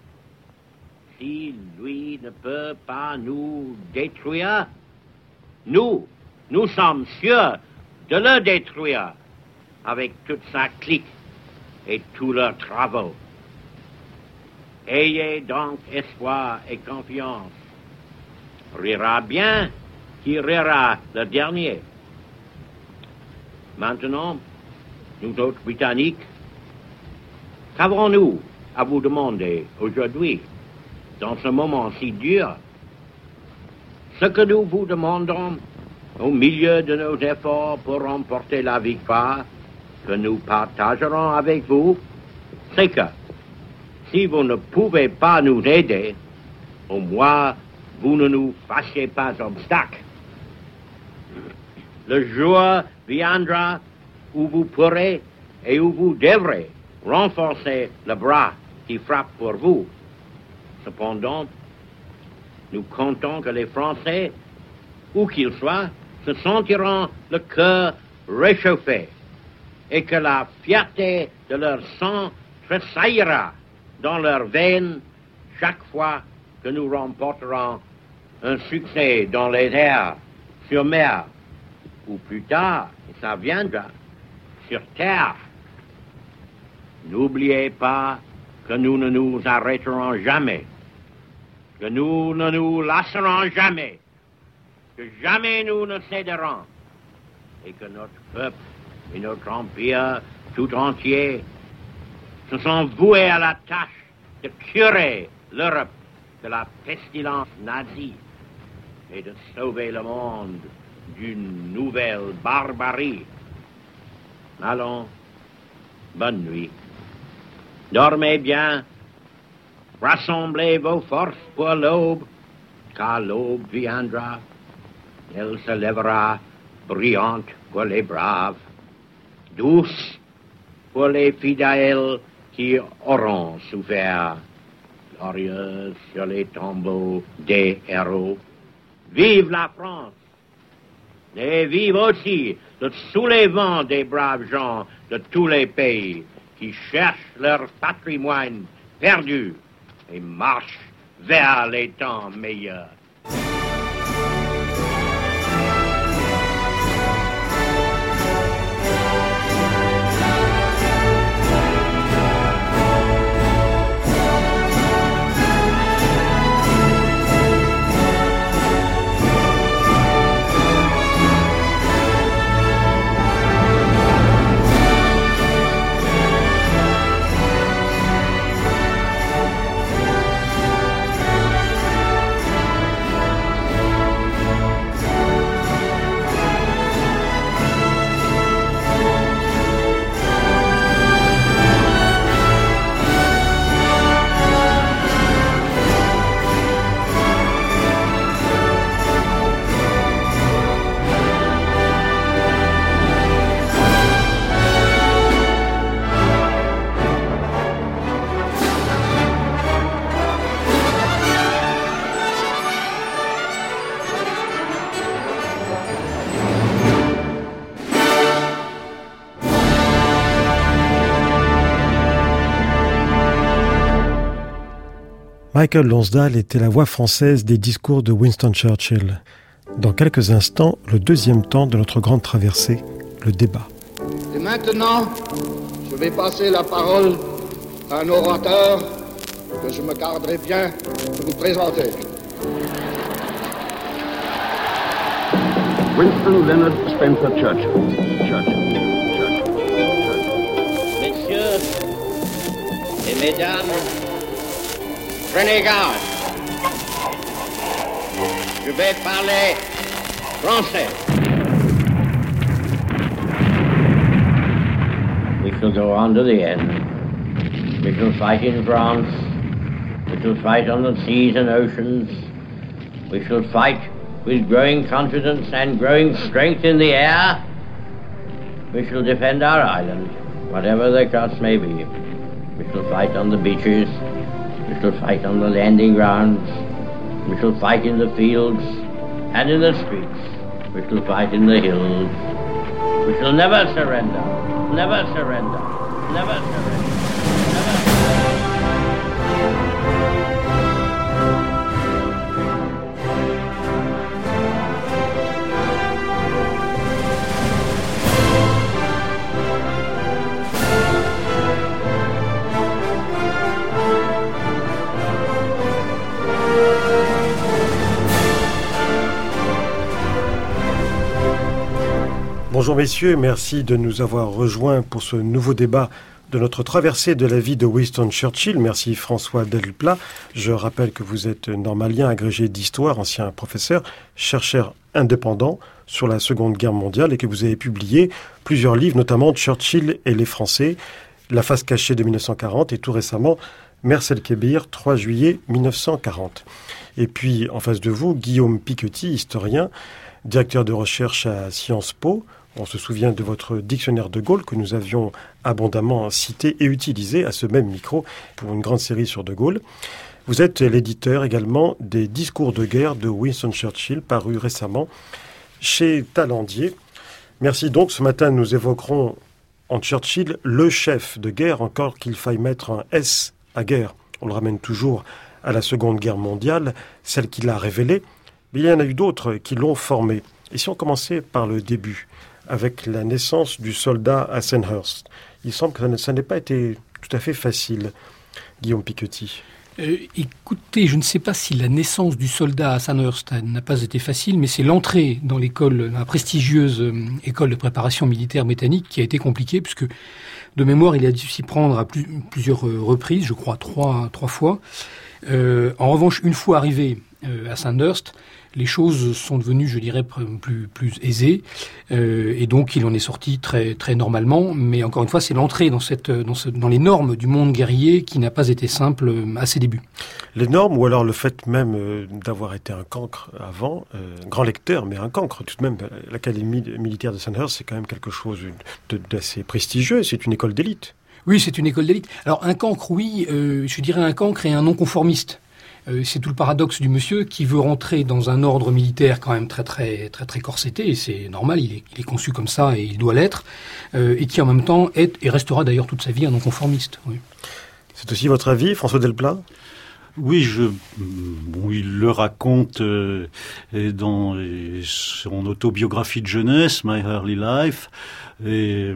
Si lui ne peut pas nous détruire, nous, nous sommes sûrs de le détruire avec toute sa clique et tous leurs travaux. Ayez donc espoir et confiance. Rira bien qui rira le dernier. Maintenant, nous autres Britanniques, qu'avons-nous à vous demander aujourd'hui, dans ce moment si dur? Ce que nous vous demandons, au milieu de nos efforts pour remporter la victoire que nous partagerons avec vous, c'est que, si vous ne pouvez pas nous aider, au moins vous ne nous fassiez pas obstacle. Le jour viendra où vous pourrez et où vous devrez renforcer le bras qui frappe pour vous. Cependant, nous comptons que les Français, où qu'ils soient, se sentiront le cœur réchauffé et que la fierté de leur sang tressaillira dans leurs veines chaque fois que nous remporterons un succès dans les airs, sur mer, ou plus tard, et ça viendra, sur terre. N'oubliez pas que nous ne nous arrêterons jamais, que nous ne nous lasserons jamais, que jamais nous ne céderons, et que notre peuple et notre empire tout entier se sont voués à la tâche de curer l'Europe de la pestilence nazie et de sauver le monde d'une nouvelle barbarie. Allons, bonne nuit. Dormez bien, rassemblez vos forces pour l'aube, car l'aube viendra. Elle se lèvera brillante pour les braves, douce pour les fidèles qui auront souffert, glorieuse sur les tombeaux des héros. Vive la France! Et vive aussi le soulèvement des braves gens de tous les pays qui cherchent leur patrimoine perdu et marchent vers les temps meilleurs. Michael Lonsdale était la voix française des discours de Winston Churchill. Dans quelques instants, le deuxième temps de notre grande traversée, le débat. Et maintenant, je vais passer la parole à un orateur que je me garderai bien de vous présenter. Winston Leonard Spencer Churchill. Churchill. Churchill. Churchill. Messieurs et mesdames, prenez garde. Je vais parler français. We shall go on to the end. We shall fight in France. We shall fight on the seas and oceans. We shall fight with growing confidence and growing strength in the air. We shall defend our island, whatever the cost may be. We shall fight on the beaches. We shall fight on the landing grounds. We shall fight in the fields and in the streets. We shall fight in the hills. We shall never surrender. Never surrender. Never surrender. Never surrender. Bonjour messieurs, merci de nous avoir rejoints pour ce nouveau débat de notre traversée de la vie de Winston Churchill. Merci François Delplat. Je rappelle que vous êtes normalien, agrégé d'histoire, ancien professeur, chercheur indépendant sur la Seconde Guerre mondiale et que vous avez publié plusieurs livres, notamment Churchill et les Français, La face cachée de mille neuf cent quarante et tout récemment Mers el-Kébir, trois juillet mille neuf cent quarante. Et puis en face de vous, Guillaume Piquety, historien, directeur de recherche à Sciences Po. On se souvient de votre dictionnaire de Gaulle que nous avions abondamment cité et utilisé à ce même micro pour une grande série sur de Gaulle. Vous êtes l'éditeur également des Discours de guerre de Winston Churchill, paru récemment chez Talandier. Merci donc. Ce matin, nous évoquerons en Churchill le chef de guerre, encore qu'il faille mettre un S à guerre. On le ramène toujours à la Seconde Guerre mondiale, celle qui l'a révélée. Mais il y en a eu d'autres qui l'ont formée. Et si on commençait par le début, avec la naissance du soldat à Sandhurst, il semble que ça n'a pas été tout à fait facile. Guillaume Piquety. Euh, écoutez, je ne sais pas si la naissance du soldat à Sandhurst n'a pas été facile, mais c'est l'entrée dans l'école, la prestigieuse euh, école de préparation militaire britannique qui a été compliquée, puisque de mémoire, il a dû s'y prendre à plus, plusieurs euh, reprises, je crois trois, trois fois. Euh, en revanche, une fois arrivé euh, à Sandhurst, les choses sont devenues, je dirais, plus, plus aisées, euh, et donc il en est sorti très, très normalement. Mais encore une fois, c'est l'entrée dans, cette, dans, ce, dans les normes du monde guerrier qui n'a pas été simple à ses débuts. Les normes, ou alors le fait même euh, d'avoir été un cancre avant, euh, grand lecteur, mais un cancre tout de même. L'Académie militaire de Sandhurst, c'est quand même quelque chose de, d'assez prestigieux, c'est une école d'élite. Oui, c'est une école d'élite. Alors un cancre, oui, euh, je dirais un cancre et un non-conformiste. euh, c'est tout le paradoxe du monsieur qui veut rentrer dans un ordre militaire quand même très très très très corseté, et c'est normal, il est, il est conçu comme ça et il doit l'être, euh, et qui en même temps est et restera d'ailleurs toute sa vie un non-conformiste. Oui. C'est aussi votre avis, François Delplat ? Oui, je, bon, il le raconte euh, dans son autobiographie de jeunesse, My Early Life, et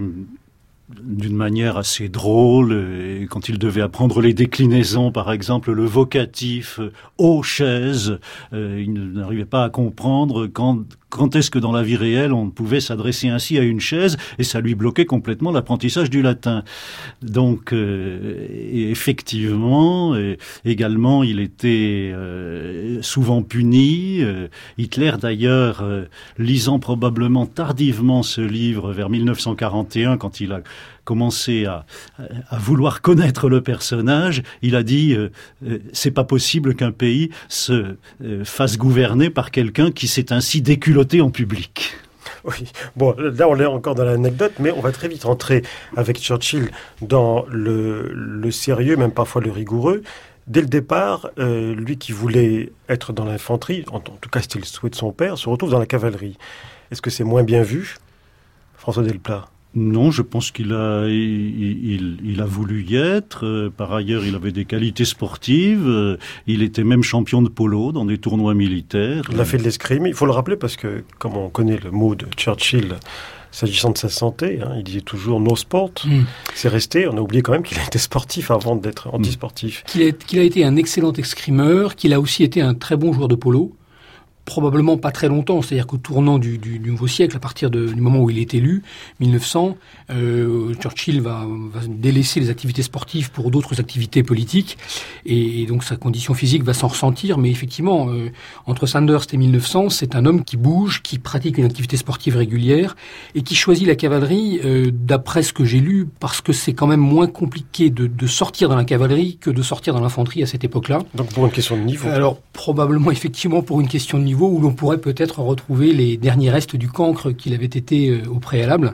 d'une manière assez drôle, et quand il devait apprendre les déclinaisons, par exemple le vocatif euh, aux chaises, euh, il n'arrivait pas à comprendre quand, quand est-ce que dans la vie réelle on pouvait s'adresser ainsi à une chaise, et ça lui bloquait complètement l'apprentissage du latin. Donc euh, et effectivement, et également il était euh, souvent puni. Euh, Hitler d'ailleurs, euh, lisant probablement tardivement ce livre vers mille neuf cent quarante et un, quand il a commencé à, à vouloir connaître le personnage, il a dit euh, euh, c'est pas possible qu'un pays se euh, fasse gouverner par quelqu'un qui s'est ainsi déculotté en public. Oui, bon, là on est encore dans l'anecdote, mais on va très vite rentrer avec Churchill dans le, le sérieux, même parfois le rigoureux. Dès le départ, euh, lui qui voulait être dans l'infanterie, en, en tout cas c'était le souhait de son père, se retrouve dans la cavalerie. Est-ce que c'est moins bien vu, François Delplat ? Non, je pense qu'il a, il, il, il a voulu y être. Euh, par ailleurs, il avait des qualités sportives. Euh, il était même champion de polo dans des tournois militaires. Il a fait de l'escrime. Il faut le rappeler parce que, comme on connaît le mot de Churchill, s'agissant de sa santé, hein, il disait toujours « no sport mm. ». C'est resté. On a oublié quand même qu'il a été sportif avant d'être antisportif. Qu'il a, qu'il a été un excellent escrimeur, qu'il a aussi été un très bon joueur de polo. Probablement pas très longtemps, c'est-à-dire qu'au tournant du, du, du nouveau siècle, à partir de, du moment où il est élu, mille neuf cents, euh, Churchill va, va délaisser les activités sportives pour d'autres activités politiques, et, et donc sa condition physique va s'en ressentir, mais effectivement, euh, entre Sandhurst et mille neuf cents, c'est un homme qui bouge, qui pratique une activité sportive régulière, et qui choisit la cavalerie, euh, d'après ce que j'ai lu, parce que c'est quand même moins compliqué de, de sortir dans la cavalerie que de sortir dans l'infanterie à cette époque-là. Donc pour une question de niveau. Alors, probablement, effectivement, pour une question de niveau, où l'on pourrait peut-être retrouver les derniers restes du cancre qu'il avait été euh, au préalable.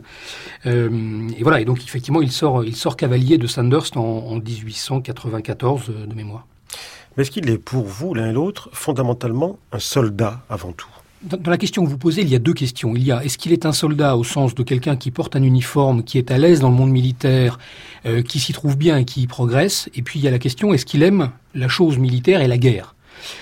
Euh, et voilà, et donc effectivement, il sort, il sort cavalier de Sandhurst en, en dix-huit cent quatre-vingt-quatorze euh, de mémoire. Mais est-ce qu'il est pour vous, l'un et l'autre, fondamentalement un soldat avant tout ? Dans, dans la question que vous posez, il y a deux questions. Il y a, est-ce qu'il est un soldat au sens de quelqu'un qui porte un uniforme, qui est à l'aise dans le monde militaire, euh, qui s'y trouve bien et qui y progresse ? Et puis il y a la question, est-ce qu'il aime la chose militaire et la guerre ?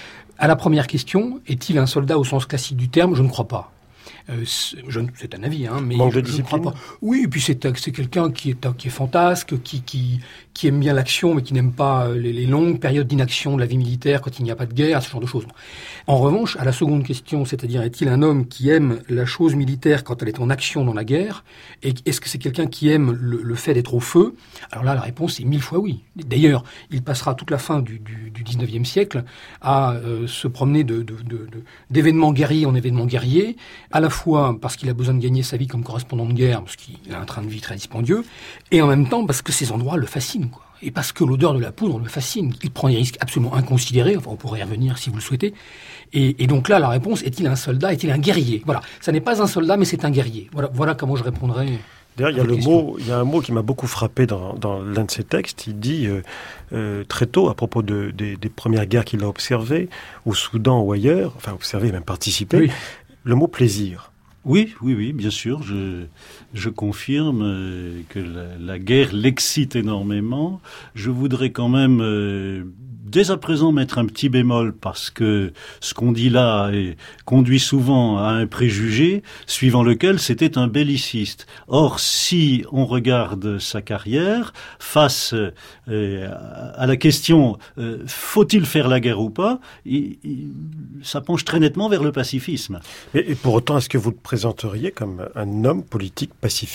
À la première question, est-il un soldat au sens classique du terme ? Je ne crois pas. Euh, c'est, je, c'est un avis, hein, mais Manque je, de je ne crois pas. Oui, et puis c'est, c'est quelqu'un qui est, qui est fantasque, qui, qui, qui aime bien l'action, mais qui n'aime pas les, les longues périodes d'inaction de la vie militaire quand il n'y a pas de guerre, ce genre de choses. En revanche, à la seconde question, c'est-à-dire est-il un homme qui aime la chose militaire quand elle est en action dans la guerre ? Et est-ce que c'est quelqu'un qui aime le, le fait d'être au feu ? Alors là, la réponse est mille fois oui. D'ailleurs, il passera toute la fin du, du, du dix-neuvième siècle à euh, se promener de, de, de, de, d'événements guerriers en événements guerriers, à la fois parce qu'il a besoin de gagner sa vie comme correspondant de guerre, parce qu'il a un train de vie très dispendieux, et en même temps parce que ces endroits le fascinent, quoi. Et parce que l'odeur de la poudre le fascine. Il prend des risques absolument inconsidérés, enfin on pourrait y revenir si vous le souhaitez. Et, et donc là, la réponse, est-il un soldat, est-il un guerrier ? Voilà, ça n'est pas un soldat, mais c'est un guerrier. Voilà, voilà comment je répondrais. D'ailleurs, il y a le mot, il y a un mot qui m'a beaucoup frappé dans, dans l'un de ses textes. Il dit euh, euh, très tôt, à propos de, des, des premières guerres qu'il a observées, au Soudan ou ailleurs, enfin observé, même participé, oui. Le mot plaisir. Oui, oui, oui, bien sûr, je, je confirme euh, que la, la guerre l'excite énormément. Je voudrais quand même, euh, dès à présent, mettre un petit bémol, parce que ce qu'on dit là est, conduit souvent à un préjugé, suivant lequel c'était un belliciste. Or, si on regarde sa carrière, face euh, à la question euh, « faut-il faire la guerre ou pas ?», il, il, ça penche très nettement vers le pacifisme. Et, et pour autant, est-ce que vous le présenteriez comme un homme politique pacifiste ?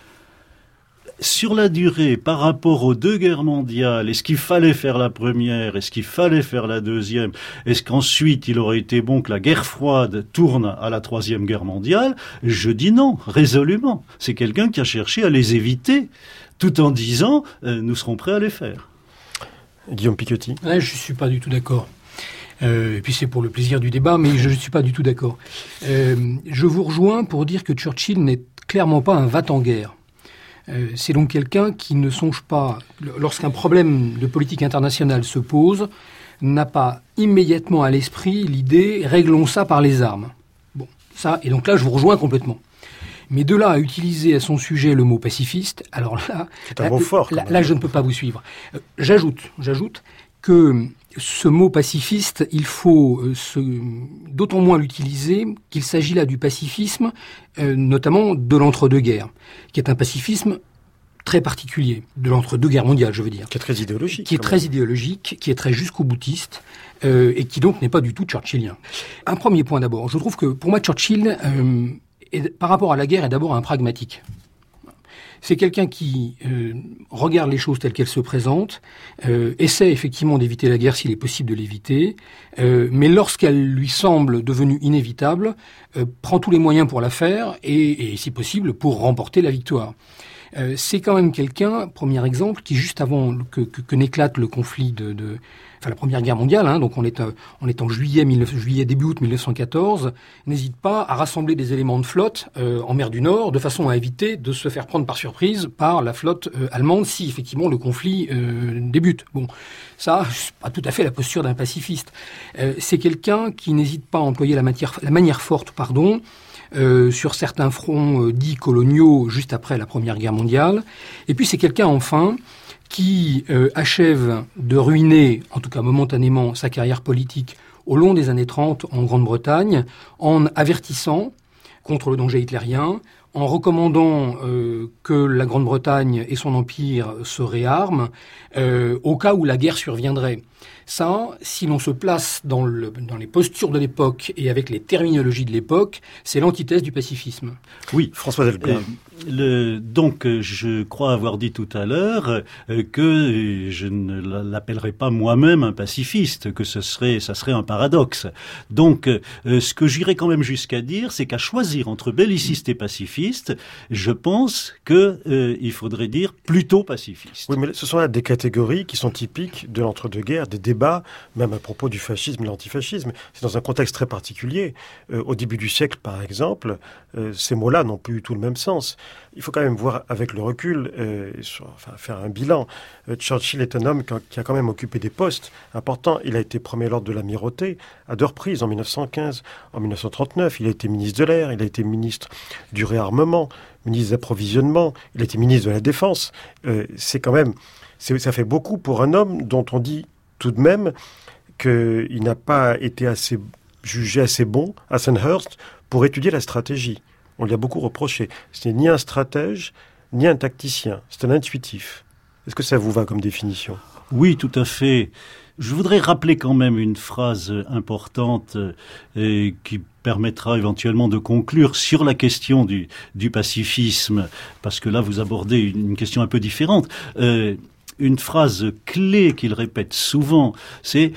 Sur la durée, par rapport aux deux guerres mondiales, est-ce qu'il fallait faire la première, est-ce qu'il fallait faire la deuxième, est-ce qu'ensuite il aurait été bon que la guerre froide tourne à la troisième guerre mondiale ? Je dis non, résolument. C'est quelqu'un qui a cherché à les éviter, tout en disant euh, nous serons prêts à les faire. Guillaume Piquetti. Ouais, je ne suis pas du tout d'accord. Euh, et puis c'est pour le plaisir du débat, mais je ne suis pas du tout d'accord. Euh, je vous rejoins pour dire que Churchill n'est clairement pas un va-t-en-guerre. Euh, c'est donc quelqu'un qui ne songe pas, lorsqu'un problème de politique internationale se pose, n'a pas immédiatement à l'esprit l'idée « réglons ça par les armes ». Bon, ça, et donc là, je vous rejoins complètement. Mais de là à utiliser à son sujet le mot pacifiste, alors là, c'est un là, mot fort, là, là, je ne peux pas vous suivre. Euh, j'ajoute, j'ajoute que ce mot pacifiste, il faut euh, se, d'autant moins l'utiliser qu'il s'agit là du pacifisme, euh, notamment de l'entre-deux-guerres, qui est un pacifisme très particulier, de l'entre-deux-guerres mondiales, je veux dire. Qui est très idéologique. Qui est très idéologique, qui est très jusqu'au-boutiste, euh, et qui donc n'est pas du tout churchillien. Un premier point d'abord. Je trouve que, pour moi, Churchill, euh, est, par rapport à la guerre, est d'abord un pragmatique. C'est quelqu'un qui euh, regarde les choses telles qu'elles se présentent, euh, essaie effectivement d'éviter la guerre s'il est possible de l'éviter, euh, mais lorsqu'elle lui semble devenue inévitable, euh, prend tous les moyens pour la faire et, et si possible, pour remporter la victoire. Euh, c'est quand même quelqu'un, premier exemple, qui juste avant que, que, que n'éclate le conflit de, de, enfin la Première Guerre mondiale, hein, donc on est, euh, on est en juillet, juillet début août mille neuf cent quatorze, n'hésite pas à rassembler des éléments de flotte euh, en mer du Nord, de façon à éviter de se faire prendre par surprise par la flotte euh, allemande si effectivement le conflit euh, débute. Bon, ça, c'est pas tout à fait la posture d'un pacifiste. Euh, c'est quelqu'un qui n'hésite pas à employer la, matière, la manière forte, pardon. Euh, sur certains fronts euh, dits coloniaux juste après la Première Guerre mondiale. Et puis c'est quelqu'un, enfin, qui euh, achève de ruiner, en tout cas momentanément, sa carrière politique au long des années trente en Grande-Bretagne, en avertissant contre le danger hitlérien, en recommandant euh, que la Grande-Bretagne et son empire se réarment euh, au cas où la guerre surviendrait. Ça, si l'on se place dans, le, dans les postures de l'époque et avec les terminologies de l'époque, c'est l'antithèse du pacifisme. Oui, François Delpin. Euh, le, donc, je crois avoir dit tout à l'heure euh, que je ne l'appellerai pas moi-même un pacifiste, que ce serait, ça serait un paradoxe. Donc, euh, ce que j'irais quand même jusqu'à dire, c'est qu'à choisir entre belliciste et pacifiste, je pense que euh, il faudrait dire plutôt pacifiste. Oui, mais ce sont là des catégories qui sont typiques de l'entre-deux-guerres, des débats, même à propos du fascisme, l'antifascisme. C'est dans un contexte très particulier. Euh, au début du siècle, par exemple, euh, ces mots-là n'ont plus du tout le même sens. Il faut quand même voir avec le recul, euh, sur, enfin, faire un bilan. Euh, Churchill est un homme qui a quand même occupé des postes importants. Il a été premier lord de l'Amirauté à deux reprises, en mille neuf cent quinze, en mille neuf cent trente-neuf. Il a été ministre de l'air, il a été ministre du réarmement, ministre d'approvisionnement, il a été ministre de la Défense. Euh, c'est quand même, c'est, ça fait beaucoup pour un homme dont on dit tout de même qu'il n'a pas été assez jugé assez bon à Sandhurst pour étudier la stratégie. On lui a beaucoup reproché. Ce n'est ni un stratège, ni un tacticien. C'est un intuitif. Est-ce que ça vous va comme définition ? Oui, tout à fait. Je voudrais rappeler quand même une phrase importante euh, qui permettra éventuellement de conclure sur la question du, du pacifisme, parce que là, vous abordez une, une question un peu différente. Euh, Une phrase clé qu'il répète souvent, c'est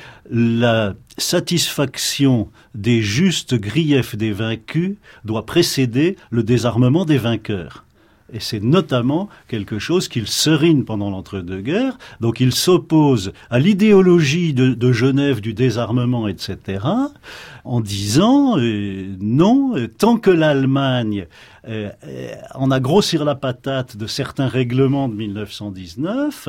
la satisfaction des justes griefs des vaincus doit précéder le désarmement des vainqueurs. Et c'est notamment quelque chose qu'il serine pendant l'entre-deux-guerres. Donc il s'oppose à l'idéologie de, de Genève du désarmement, et cetera, en disant euh, non, tant que l'Allemagne euh, en a grossir la patate de certains règlements de mille neuf cent dix-neuf,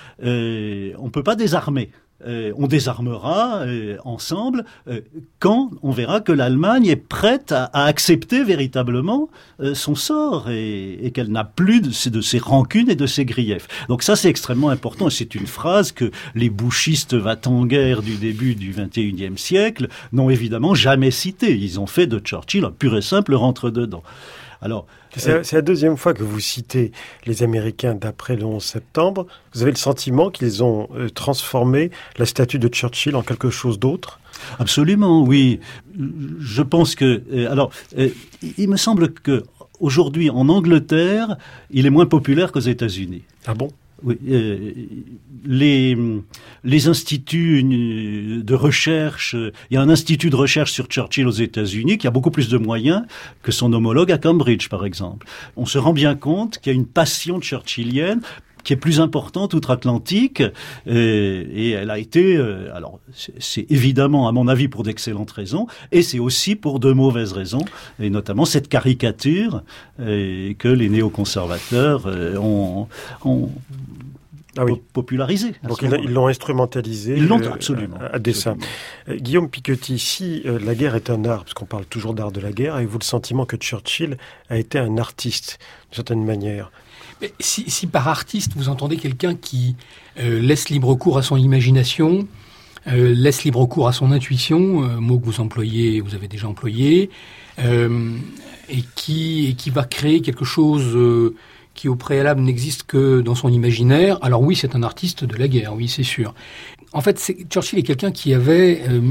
euh, on ne peut pas désarmer. Euh, on désarmera euh, ensemble euh, quand on verra que l'Allemagne est prête à, à accepter véritablement euh, son sort et, et qu'elle n'a plus de, de ses rancunes et de ses griefs. Donc ça, c'est extrêmement important et c'est une phrase que les bouchistes va-t-en-guerre du début du vingt et unième siècle n'ont évidemment jamais citée. Ils ont fait de Churchill un pur et simple rentre-dedans. Alors, c'est, euh, c'est la deuxième fois que vous citez les Américains d'après le onze septembre. Vous avez le sentiment qu'ils ont euh, transformé la statue de Churchill en quelque chose d'autre ? Absolument, oui. Je pense que... Euh, alors, euh, il me semble que aujourd'hui, en Angleterre, il est moins populaire qu'aux États-Unis. Ah bon ? Oui, euh, les, les instituts de recherche, il y a un institut de recherche sur Churchill aux États-Unis qui a beaucoup plus de moyens que son homologue à Cambridge, par exemple. On se rend bien compte qu'il y a une passion churchillienne qui est plus importante outre-Atlantique, euh, et elle a été, euh, alors c'est, c'est évidemment à mon avis pour d'excellentes raisons, et c'est aussi pour de mauvaises raisons, et notamment cette caricature euh, que les néoconservateurs euh, ont, ont ah oui. popularisé. Donc ils, ils l'ont instrumentalisé. Ils l'ont euh, absolument. À, à dessein. Euh, Guillaume Piquetti, si euh, la guerre est un art, parce qu'on parle toujours d'art de la guerre, avez-vous le sentiment que Churchill a été un artiste, d'une certaine manière ? Mais si, si par artiste, vous entendez quelqu'un qui euh, laisse libre cours à son imagination, euh, laisse libre cours à son intuition, euh, mot que vous employez, vous avez déjà employé, euh, et, qui, et qui va créer quelque chose... Euh, qui au préalable n'existe que dans son imaginaire, alors oui, c'est un artiste de la guerre, oui, c'est sûr. En fait, c'est, Churchill est quelqu'un qui avait euh,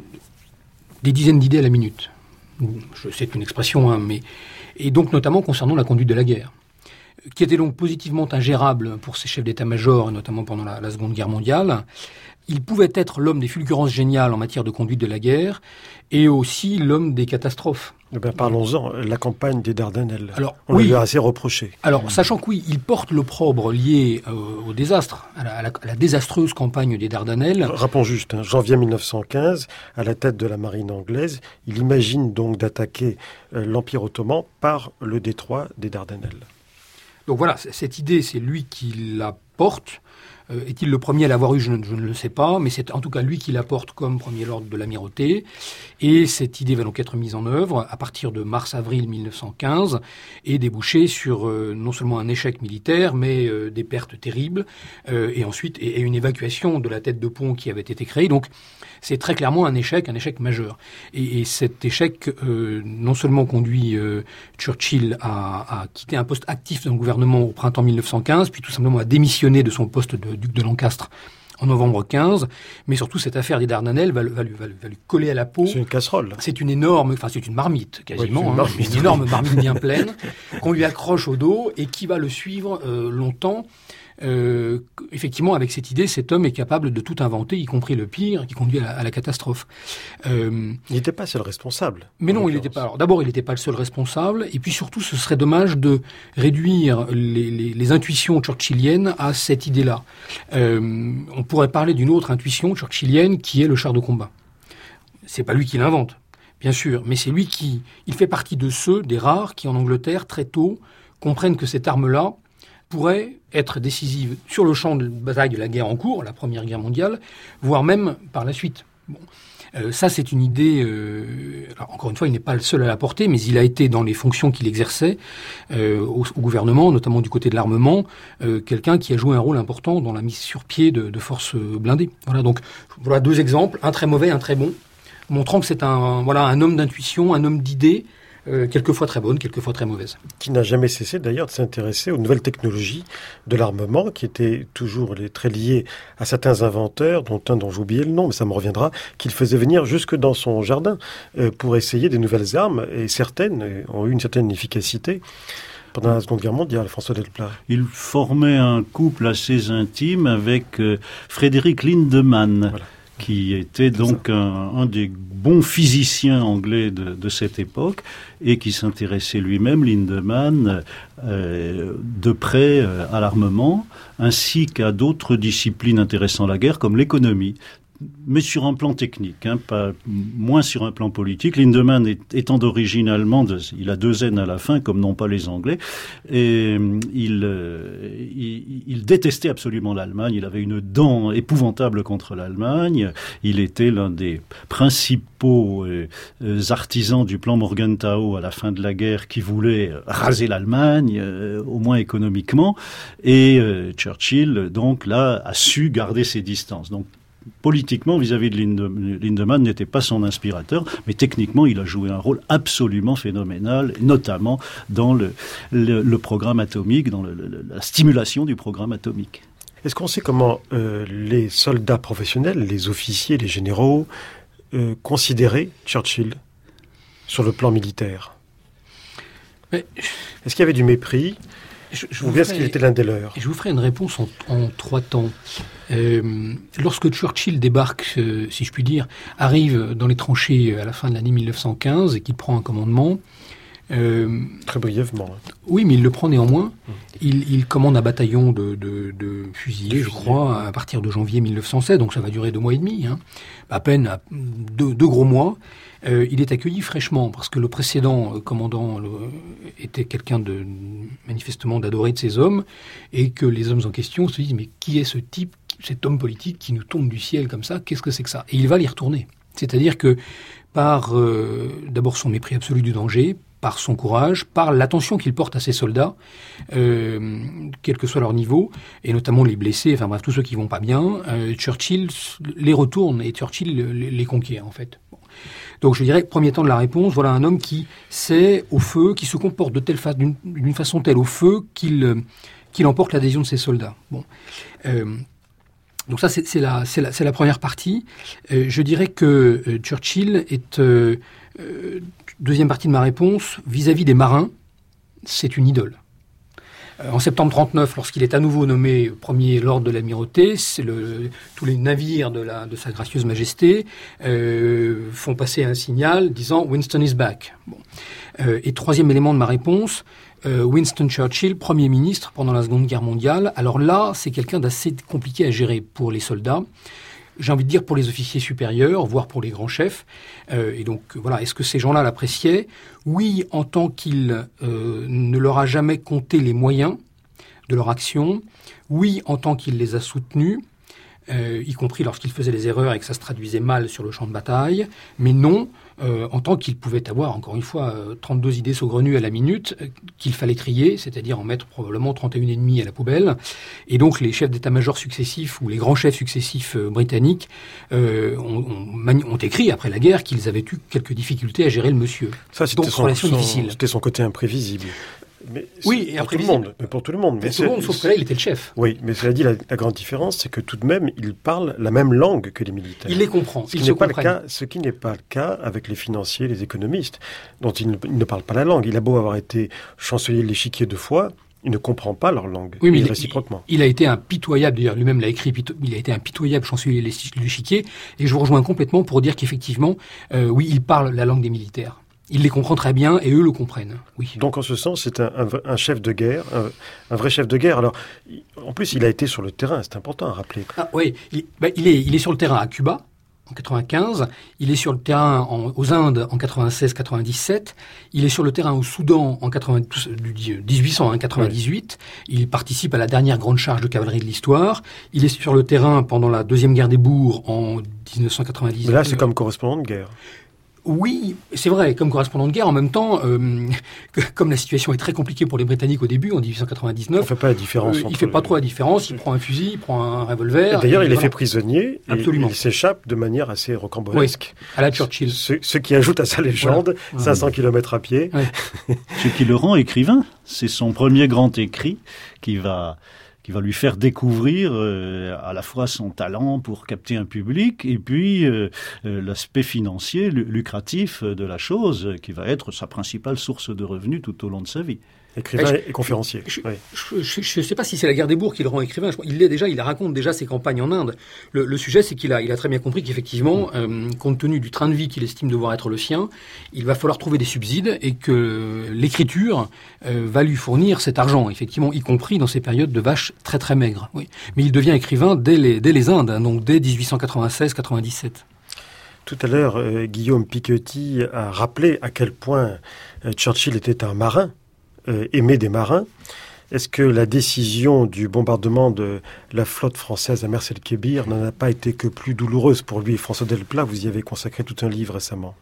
des dizaines d'idées à la minute. Je sais, c'est une expression, hein, mais... Et donc notamment concernant la conduite de la guerre, qui était donc positivement ingérable pour ses chefs d'état-major, notamment pendant la, la Seconde Guerre mondiale. Il pouvait être l'homme des fulgurances géniales en matière de conduite de la guerre, et aussi l'homme des catastrophes. Eh bien, parlons-en, la campagne des Dardanelles. Alors, on oui. lui a assez reproché. Alors, sachant que oui, il porte l'opprobre lié euh, au désastre, à la, à, la, à la désastreuse campagne des Dardanelles. Rappelons juste, hein, janvier mille neuf cent quinze, à la tête de la marine anglaise, il imagine donc d'attaquer euh, l'Empire ottoman par le détroit des Dardanelles. Donc voilà, cette idée, c'est lui qui la porte. Euh, est-il le premier à l'avoir eu, je ne, je ne le sais pas, mais c'est en tout cas lui qui la porte comme premier lord de l'amirauté. Et cette idée va donc être mise en œuvre à partir de mars-avril mille neuf cent quinze et déboucher sur euh, non seulement un échec militaire, mais euh, des pertes terribles, euh, et ensuite et, et une évacuation de la tête de pont qui avait été créée. Donc c'est très clairement un échec, un échec majeur. Et, et cet échec euh, non seulement conduit euh, Churchill à, à quitter un poste actif dans le gouvernement au printemps mille neuf cent quinze, puis tout simplement à démissionner de son poste de duc de Lancastre en novembre quinze, mais surtout cette affaire des Dardanelles va, va, va, va lui coller à la peau. C'est une casserole. C'est une énorme, enfin c'est une marmite quasiment, oui, une, hein, marmite. une énorme marmite bien pleine qu'on lui accroche au dos et qui va le suivre euh, longtemps. Euh, effectivement, avec cette idée, cet homme est capable de tout inventer, y compris le pire, qui conduit à la, à la catastrophe. Euh, il n'était pas seul responsable. Mais non, il n'était pas. Alors, d'abord, il n'était pas le seul responsable, et puis surtout, ce serait dommage de réduire les, les, les intuitions churchilliennes à cette idée-là. Euh, on pourrait parler d'une autre intuition churchillienne, qui est le char de combat. C'est pas lui qui l'invente, bien sûr, mais c'est lui qui. Il fait partie de ceux, des rares, qui en Angleterre, très tôt, comprennent que cette arme-là pourrait être décisive sur le champ de bataille de la guerre en cours, la Première Guerre mondiale, voire même par la suite. Bon. Euh, ça, c'est une idée... Euh, alors, encore une fois, il n'est pas le seul à la porter, mais il a été, dans les fonctions qu'il exerçait euh, au, au gouvernement, notamment du côté de l'armement, euh, quelqu'un qui a joué un rôle important dans la mise sur pied de, de forces blindées. Voilà, donc voilà deux exemples, un très mauvais, un très bon, montrant que c'est un, voilà, un homme d'intuition, un homme d'idées, Euh, quelquefois très bonne, quelquefois très mauvaise. Qui n'a jamais cessé d'ailleurs de s'intéresser aux nouvelles technologies de l'armement, qui étaient toujours les, très liées à certains inventeurs, dont un dont j'ai oublié le nom, mais ça me reviendra, qu'il faisait venir jusque dans son jardin euh, pour essayer des nouvelles armes, et certaines ont eu une certaine efficacité. Pendant la Seconde Guerre mondiale, François Delplat. Il formait un couple assez intime avec euh, Frédéric Lindemann. Voilà. Qui était donc un, un des bons physiciens anglais de, de cette époque et qui s'intéressait lui-même, Lindemann, euh, de près euh, à l'armement, ainsi qu'à d'autres disciplines intéressant la guerre, comme l'économie. Mais sur un plan technique, hein, pas moins sur un plan politique. Lindemann est, étant d'origine allemande, il a deux N à la fin, comme n'ont pas les Anglais, et il, euh, il, il détestait absolument l'Allemagne. Il avait une dent épouvantable contre l'Allemagne. Il était l'un des principaux euh, artisans du plan Morgenthau à la fin de la guerre, qui voulait raser l'Allemagne, euh, au moins économiquement. Et euh, Churchill, donc là, a su garder ses distances. Donc politiquement, vis-à-vis de Linde, Lindemann, n'était pas son inspirateur, mais techniquement, il a joué un rôle absolument phénoménal, notamment dans le, le, le programme atomique, dans le, le, la stimulation du programme atomique. Est-ce qu'on sait comment euh, les soldats professionnels, les officiers, les généraux, euh, considéraient Churchill sur le plan militaire ? Mais... Est-ce qu'il y avait du mépris ? Je, je Ou bien est-ce qu'il était l'un des leurs ? Je vous ferai une réponse en, en trois temps. Euh, lorsque Churchill débarque, euh, si je puis dire, arrive dans les tranchées à la fin de l'année mille neuf cent quinze et qu'il prend un commandement, Euh, Très brièvement. Hein. Oui, mais il le prend néanmoins. Mmh. Il, il commande un bataillon de, de, de fusiliers, je crois, à partir de janvier mille neuf cent sept, donc ça va durer deux mois et demi, hein. À peine à deux, deux gros mois. Euh, il est accueilli fraîchement, parce que le précédent euh, commandant le, était quelqu'un de manifestement d'adoré de ses hommes, et que les hommes en question se disent « mais qui est ce type, cet homme politique qui nous tombe du ciel comme ça, qu'est-ce que c'est que ça ?» Et il va l'y retourner. C'est-à-dire que par euh, d'abord son mépris absolu du danger, par son courage, par l'attention qu'il porte à ses soldats, euh, quel que soit leur niveau, et notamment les blessés, enfin bref, tous ceux qui vont pas bien, euh, Churchill les retourne et Churchill les, les conquiert en fait. Bon. Donc je dirais que premier temps de la réponse, voilà un homme qui sait au feu, qui se comporte de telle fa- d'une, d'une façon telle au feu qu'il, qu'il emporte l'adhésion de ses soldats. Bon. Euh, donc ça c'est, c'est, la, c'est, la, c'est la première partie. Euh, je dirais que euh, Churchill est... Euh, euh, deuxième partie de ma réponse, vis-à-vis des marins, c'est une idole. Euh, en septembre trente-neuf, lorsqu'il est à nouveau nommé premier lord de l'amirauté, c'est le, tous les navires de, la, de sa gracieuse majesté euh, font passer un signal disant « Winston is back ». Bon. Euh, et troisième élément de ma réponse, euh, Winston Churchill, Premier ministre pendant la Seconde Guerre mondiale. Alors là, c'est quelqu'un d'assez compliqué à gérer pour les soldats. J'ai envie de dire pour les officiers supérieurs, voire pour les grands chefs. Euh, et donc, voilà, est-ce que ces gens-là l'appréciaient ? Oui, en tant qu'il euh, ne leur a jamais compté les moyens de leur action. Oui, en tant qu'il les a soutenus, euh, y compris lorsqu'ils faisaient des erreurs et que ça se traduisait mal sur le champ de bataille. Mais non, euh, en tant qu'il pouvait avoir, encore une fois, euh, trente-deux idées saugrenues à la minute, euh, qu'il fallait trier, c'est-à-dire en mettre probablement trente et une et demi à la poubelle. Et donc les chefs d'état-major successifs ou les grands chefs successifs euh, britanniques euh, ont, ont, mani- ont écrit après la guerre qu'ils avaient eu quelques difficultés à gérer le monsieur. Ça, c'était donc son, relation son, difficile. C'était son côté imprévisible. Mais oui, et pour tout le monde, mais pour tout le monde. Pour mais tout le monde, sauf que là, il était le chef. Oui, mais cela dit, la, la grande différence, c'est que tout de même, il parle la même langue que les militaires. Il les comprend. Ce qui, n'est pas le cas, ce qui n'est pas le cas avec les financiers, les économistes, dont il ne, il ne parle pas la langue. Il a beau avoir été chancelier de l'échiquier deux fois, il ne comprend pas leur langue, oui, mais il, réciproquement. Il, il a été impitoyable, d'ailleurs lui-même l'a écrit, il a été impitoyable chancelier de l'échiquier, et je vous rejoins complètement pour dire qu'effectivement, euh, oui, il parle la langue des militaires. Il les comprend très bien et eux le comprennent. Oui. Donc en ce sens, c'est un, un, un chef de guerre, un, un vrai chef de guerre. Alors, en plus, il a été sur le terrain, c'est important à rappeler. Ah, oui, il, bah, il, est, il est sur le terrain à Cuba en quatre-vingt-quinze, il est sur le terrain en, aux Indes en quatre-vingt-seize quatre-vingt-dix-sept, il est sur le terrain au Soudan en dix-huit cent quatre-vingt-dix-huit, oui. Il participe à la dernière grande charge de cavalerie de l'histoire, il est sur le terrain pendant la Deuxième Guerre des Boers en dix-neuf cent quatre-vingt-dix. Mais là, c'est comme correspondant de guerre. Oui, c'est vrai, comme correspondant de guerre, en même temps, euh, que, comme la situation est très compliquée pour les Britanniques au début, en dix-huit cent quatre-vingt-dix-neuf... On fait pas la différence. Euh, il fait pas trop la différence, il prend un fusil, il prend un revolver... Et d'ailleurs, et il est voilà. fait prisonnier, Absolument. Et il s'échappe de manière assez rocambolesque. Oui, à la Churchill. Ce, ce qui ajoute à sa légende, voilà. cinq cents kilomètres à pied. Ouais. Ce qui le rend écrivain, c'est son premier grand écrit qui va... qui va lui faire découvrir euh, à la fois son talent pour capter un public et puis euh, euh, l'aspect financier lucratif de la chose, qui va être sa principale source de revenus tout au long de sa vie. Écrivain je, et conférencier. Je ne oui. sais pas si c'est la guerre des Boers qui le rend écrivain. Il l'est déjà, il raconte déjà ses campagnes en Inde. Le, le sujet, c'est qu'il a, il a très bien compris qu'effectivement, euh, compte tenu du train de vie qu'il estime devoir être le sien, il va falloir trouver des subsides et que l'écriture euh, va lui fournir cet argent, effectivement, y compris dans ces périodes de vaches très très maigres. Oui. Mais il devient écrivain dès les, dès les Indes, hein, donc dès dix-huit cent quatre-vingt-seize quatre-vingt-dix-sept. Tout à l'heure, euh, Guillaume Piketty a rappelé à quel point euh, Churchill était un marin. Euh, aimé des marins. Est-ce que la décision du bombardement de la flotte française à Mers el-Kébir n'en a pas été que plus douloureuse pour lui? François Delplat, vous y avez consacré tout un livre récemment.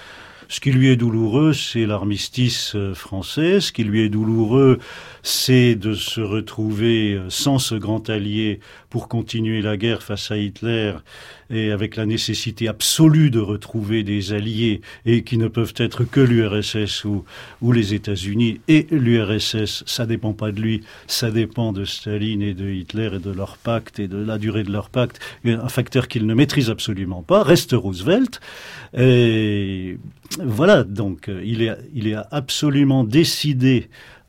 Ce qui lui est douloureux, c'est l'armistice français. Ce qui lui est douloureux, c'est de se retrouver sans ce grand allié pour continuer la guerre face à Hitler et avec la nécessité absolue de retrouver des alliés et qui ne peuvent être que l'U R S S ou, ou les États-Unis. Et l'U R S S, ça dépend pas de lui, ça dépend de Staline et de Hitler et de leur pacte et de la durée de leur pacte. Un facteur qu'il ne maîtrise absolument pas. Reste Roosevelt. Et voilà, donc il est, il est absolument décidé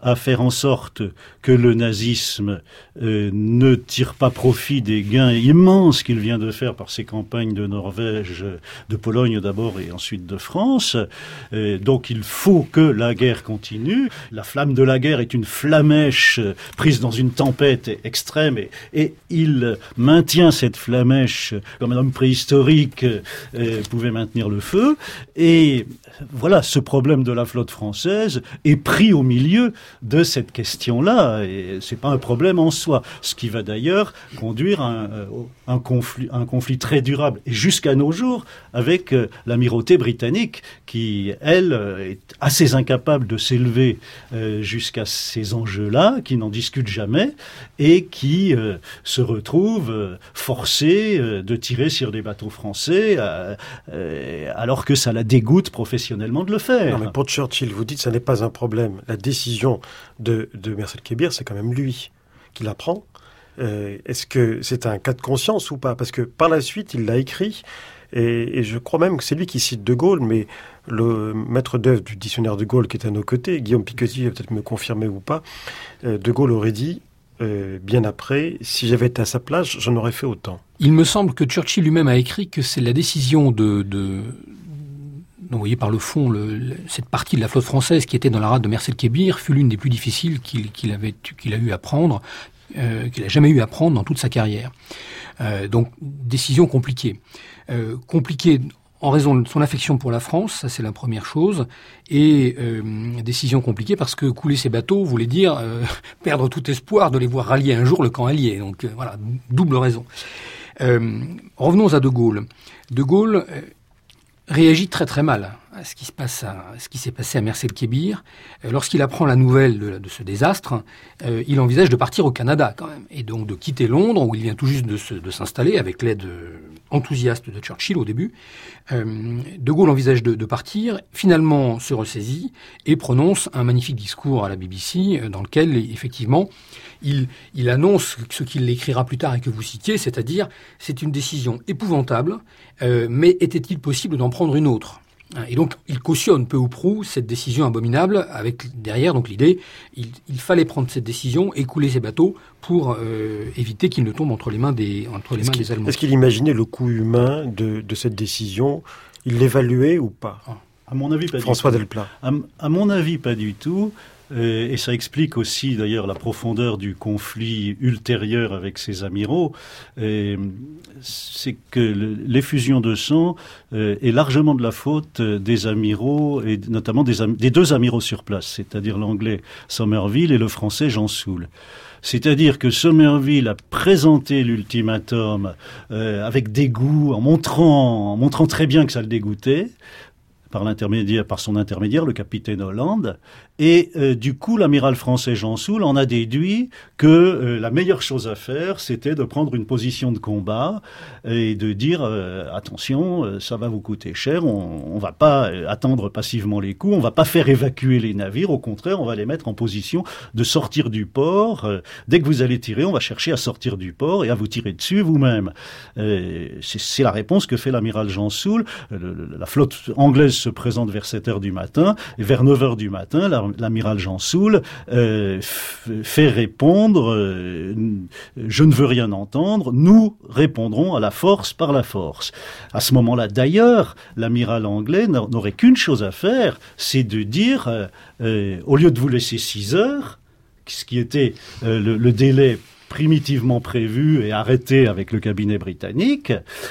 à faire en sorte que le nazisme euh, ne tire pas profit des gains immenses qu'il vient de faire par ses campagnes de Norvège, de Pologne d'abord et ensuite de France. Euh, donc il faut que la guerre continue. La flamme de la guerre est une flamèche prise dans une tempête extrême et, et il maintient cette flamèche comme un homme préhistorique euh, pouvait maintenir le feu. Et voilà, ce problème de la flotte française est pris au milieu de cette question-là, et c'est pas un problème en soi. Ce qui va d'ailleurs conduire à un, un, conflit, un conflit très durable, et jusqu'à nos jours, avec l'amirauté britannique, qui, elle, est assez incapable de s'élever euh, jusqu'à ces enjeux-là, qui n'en discute jamais, et qui euh, se retrouve euh, forcée euh, de tirer sur des bateaux français, euh, euh, alors que ça la dégoûte professionnellement de le faire. Non, mais pour Churchill, vous dites que ça n'est pas un problème. La décision de, de Mercer-Kébir, c'est quand même lui qui la prend. Euh, est-ce que c'est un cas de conscience ou pas? Parce que par la suite, il l'a écrit, et, et je crois même que c'est lui qui cite De Gaulle, mais le maître d'œuvre du dictionnaire de Gaulle qui est à nos côtés, Guillaume Piquety va peut-être me confirmer ou pas, euh, De Gaulle aurait dit, euh, bien après, si j'avais été à sa place, j'en aurais fait autant. Il me semble que Churchill lui-même a écrit que c'est la décision de... de... Donc, vous voyez, par le fond, le, le, cette partie de la flotte française qui était dans la rade de Mercer-Kébir fut l'une des plus difficiles qu'il, qu'il, avait, qu'il a eu à prendre, euh, qu'il a jamais eu à prendre dans toute sa carrière. Euh, donc, décision compliquée. Euh, compliquée en raison de son affection pour la France, ça c'est la première chose, et euh, décision compliquée parce que couler ces bateaux voulait dire euh, perdre tout espoir de les voir rallier un jour le camp allié. Donc, euh, voilà, double raison. Euh, revenons à De Gaulle. De Gaulle... Euh, réagit très très mal à ce qui se passe à, à ce qui s'est passé à Mercer-Kébir. Euh, lorsqu'il apprend la nouvelle de, de ce désastre, euh, il envisage de partir au Canada quand même, et donc de quitter Londres où il vient tout juste de, se, de s'installer avec l'aide euh, enthousiaste de Churchill au début. Euh, de Gaulle envisage de, de partir, finalement se ressaisit et prononce un magnifique discours à la B B C euh, dans lequel effectivement il, il annonce ce qu'il écrira plus tard et que vous citiez, c'est-à-dire c'est une décision épouvantable, euh, mais était-il possible d'en prendre une autre ? Et donc, il cautionne peu ou prou cette décision abominable, avec derrière donc l'idée, il, il fallait prendre cette décision et couler ces bateaux pour euh, éviter qu'ils ne tombent entre les mains des, entre les mains des Allemands. Est-ce qu'il imaginait le coût humain de, de cette décision? Il l'évaluait ou pas? À mon avis, pas François du tout. Delplat. À, à mon avis, pas du tout. Euh, et ça explique aussi d'ailleurs la profondeur du conflit ultérieur avec ces amiraux. Et c'est que le, l'effusion de sang euh, est largement de la faute des amiraux, et notamment des, am- des deux amiraux sur place, c'est-à-dire l'anglais Somerville et le français Jean Soule. C'est-à-dire que Somerville a présenté l'ultimatum euh, avec dégoût, en montrant, en montrant très bien que ça le dégoûtait, par l'intermédiaire, par son intermédiaire, le capitaine Hollande. Et euh, du coup, l'amiral français Jean Soule en a déduit que euh, la meilleure chose à faire, c'était de prendre une position de combat et de dire euh, attention, euh, ça va vous coûter cher, on, on va pas euh, attendre passivement les coups, on va pas faire évacuer les navires, au contraire, on va les mettre en position de sortir du port. Euh, dès que vous allez tirer, on va chercher à sortir du port et à vous tirer dessus vous-même. Euh, c'est, c'est la réponse que fait l'amiral Jean Soule. Euh, la flotte anglaise se présente vers sept heures du matin, et vers neuf heures du matin, la, l'amiral Jean Soule euh, f- fait répondre euh, « Je ne veux rien entendre, nous répondrons à la force par la force ». À ce moment-là, d'ailleurs, l'amiral anglais n'aurait qu'une chose à faire, c'est de dire euh, euh, « Au lieu de vous laisser six heures », ce qui était euh, le, le délai primitivement prévu et arrêté avec le cabinet britannique,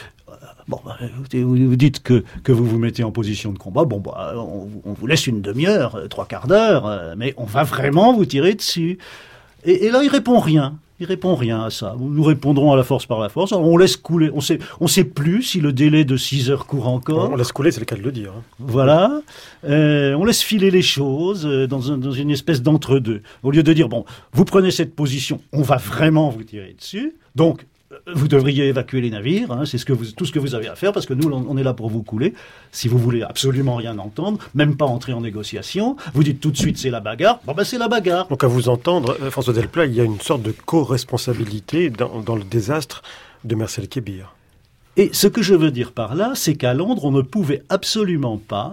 bon, vous dites que, que vous vous mettez en position de combat, bon, bah, on, on vous laisse une demi-heure, trois quarts d'heure, mais on va vraiment vous tirer dessus. Et, et là, il répond rien. Il répond rien à ça. Nous répondrons à la force par la force. Alors, on laisse couler. On sait, on sait plus si le délai de six heures court encore. On laisse couler, c'est le cas de le dire. Hein. Voilà. Euh, on laisse filer les choses euh, dans, un, dans une espèce d'entre-deux. Au lieu de dire, bon, vous prenez cette position, on va vraiment vous tirer dessus. Donc, vous devriez évacuer les navires, hein, c'est ce que vous, tout ce que vous avez à faire, parce que nous, on est là pour vous couler. Si vous voulez absolument rien entendre, même pas entrer en négociation, vous dites tout de suite c'est la bagarre, bon ben c'est la bagarre. Donc à vous entendre, François Delplat, il y a une sorte de co-responsabilité dans, dans le désastre de Mercer-Kébir. Et ce que je veux dire par là, c'est qu'à Londres, on ne pouvait absolument pas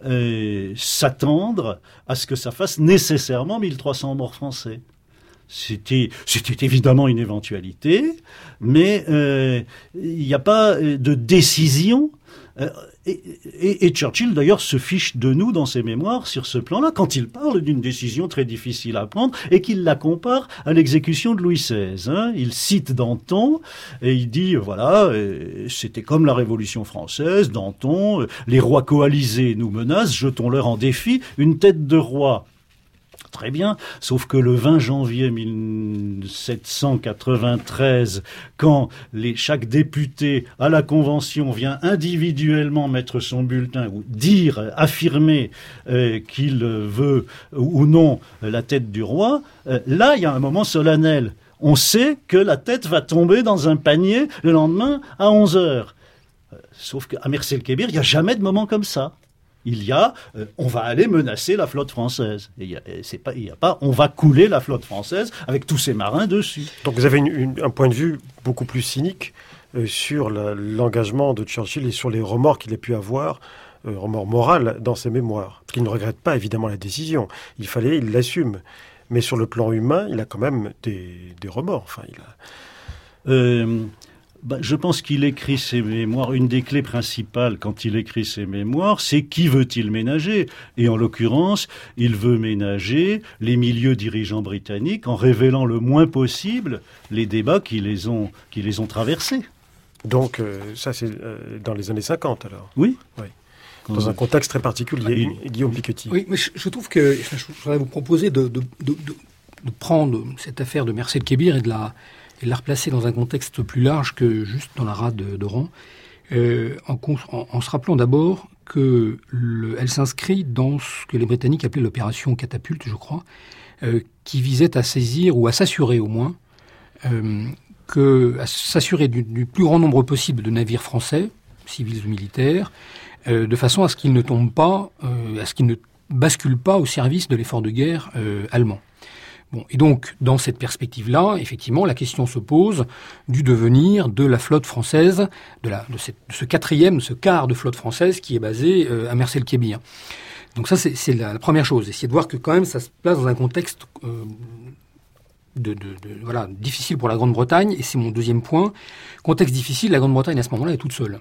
euh, s'attendre à ce que ça fasse nécessairement mille trois cents morts français. C'était, c'était évidemment une éventualité, mais euh, il n'y a pas de décision. Euh, et, et, et Churchill, d'ailleurs, se fiche de nous dans ses mémoires sur ce plan-là, quand il parle d'une décision très difficile à prendre et qu'il la compare à l'exécution de Louis seize. Hein. Il cite Danton et il dit, voilà, euh, c'était comme la Révolution française, Danton, euh, les rois coalisés nous menacent, jetons-leur en défi une tête de roi. Très bien, sauf que le vingt janvier mille sept cent quatre-vingt-treize, quand les, chaque député à la Convention vient individuellement mettre son bulletin ou dire, affirmer euh, qu'il veut ou non la tête du roi, euh, là il y a un moment solennel. On sait que la tête va tomber dans un panier le lendemain à onze heures. Euh, sauf qu'à Mers-el-Kébir, il n'y a jamais de moment comme ça. Il y a, euh, on va aller menacer la flotte française. Et il y a, c'est pas, il y a pas, on va couler la flotte française avec tous ses marins dessus. Donc vous avez une, une, un point de vue beaucoup plus cynique euh, sur la, l'engagement de Churchill et sur les remords qu'il a pu avoir, euh, remords moraux dans ses mémoires. Parce qu'il ne regrette pas évidemment la décision. Il fallait, il l'assume. Mais sur le plan humain, il a quand même des, des remords. Enfin, il a... Euh... Ben, je pense qu'il écrit ses mémoires. Une des clés principales quand il écrit ses mémoires, c'est qui veut-il ménager ? Et en l'occurrence, il veut ménager les milieux dirigeants britanniques en révélant le moins possible les débats qui les ont, qui les ont traversés. Donc, euh, ça, c'est euh, dans les années cinquante, alors ? Oui. Oui. Dans un contexte très particulier, ah, Guillaume Piquetti. Oui, mais je, je trouve que je, je voudrais vous proposer de, de, de, de, de prendre cette affaire de Mers-el-Kébir et de la... et la replacer dans un contexte plus large que juste dans la rade d'Oran, euh, en, en, en se rappelant d'abord que le, elle s'inscrit dans ce que les Britanniques appelaient l'opération Catapulte, je crois, euh, qui visait à saisir, ou à s'assurer au moins, euh, que, à s'assurer du, du plus grand nombre possible de navires français, civils ou militaires, euh, de façon à ce qu'ils ne tombent pas, euh, à ce qu'ils ne basculent pas au service de l'effort de guerre euh, allemand. Bon, et donc, dans cette perspective-là, effectivement, la question se pose du devenir de la flotte française, de, la, de, cette, de ce quatrième, ce quart de flotte française qui est basé euh, à Mers-el-Kébir. Donc ça, c'est, c'est la, la première chose. Essayer de voir que quand même, ça se place dans un contexte euh, de, de, de, voilà, difficile pour la Grande-Bretagne. Et c'est mon deuxième point. Contexte difficile, la Grande-Bretagne, à ce moment-là, est toute seule.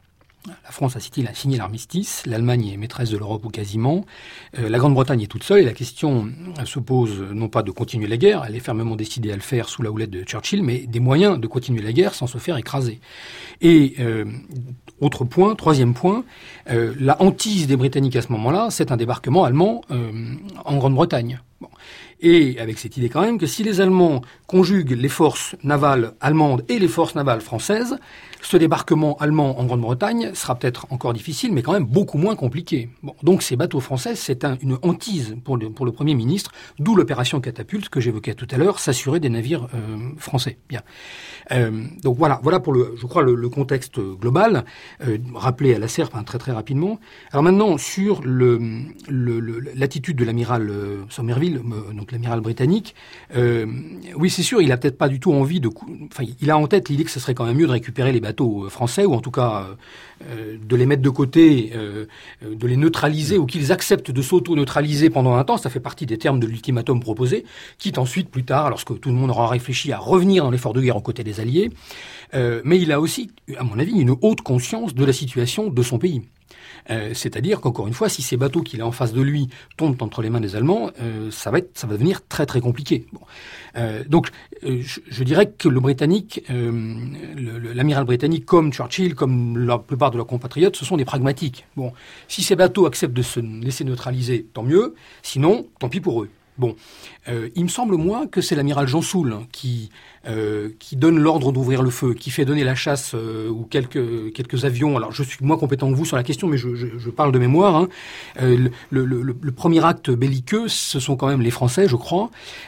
La France a signé l'armistice, l'Allemagne est maîtresse de l'Europe ou quasiment, euh, la Grande-Bretagne est toute seule et la question se pose non pas de continuer la guerre, elle est fermement décidée à le faire sous la houlette de Churchill, mais des moyens de continuer la guerre sans se faire écraser. Et euh, autre point, troisième point, euh, la hantise des Britanniques à ce moment-là, c'est un débarquement allemand euh, en Grande-Bretagne. Bon. Et avec cette idée quand même que si les Allemands conjuguent les forces navales allemandes et les forces navales françaises, ce débarquement allemand en Grande-Bretagne sera peut-être encore difficile, mais quand même beaucoup moins compliqué. Bon, donc ces bateaux français, c'est un, une hantise pour le, pour le Premier ministre, d'où l'opération Catapulte que j'évoquais tout à l'heure, s'assurer des navires euh, français. Bien. Euh, donc voilà, voilà pour le, je crois le, le contexte global, euh, rappelé à la Serpe hein, très très rapidement. Alors maintenant sur le, le, le l'attitude de l'amiral euh, Somerville, euh, donc l'amiral britannique, euh, oui c'est sûr, il a peut-être pas du tout envie de, enfin il a en tête l'idée que ce serait quand même mieux de récupérer les bateaux français, ou en tout cas euh, de les mettre de côté, euh, de les neutraliser, ou qu'ils acceptent de s'auto-neutraliser pendant un temps. Ça fait partie des termes de l'ultimatum proposé, quitte ensuite, plus tard, lorsque tout le monde aura réfléchi, à revenir dans l'effort de guerre aux côtés des Alliés. Euh, mais il a aussi, à mon avis, une haute conscience de la situation de son pays. Euh, c'est-à-dire qu'encore une fois, si ces bateaux qu'il a en face de lui tombent entre les mains des Allemands, euh, ça va être, ça va devenir très très compliqué. Bon. Euh, donc, euh, je, je dirais que le Britannique, euh, le, le, l'amiral britannique, comme Churchill, comme la plupart de leurs compatriotes, ce sont des pragmatiques. Bon, si ces bateaux acceptent de se laisser neutraliser, tant mieux. Sinon, tant pis pour eux. Bon, euh, il me semble moi que c'est l'amiral Jean Soule hein, qui euh, qui donne l'ordre d'ouvrir le feu, qui fait donner la chasse euh, ou quelques quelques avions. Alors je suis moins compétent que vous sur la question, mais je, je, je parle de mémoire. Hein. Euh, le, le, le, le premier acte belliqueux, ce sont quand même les Français, je crois.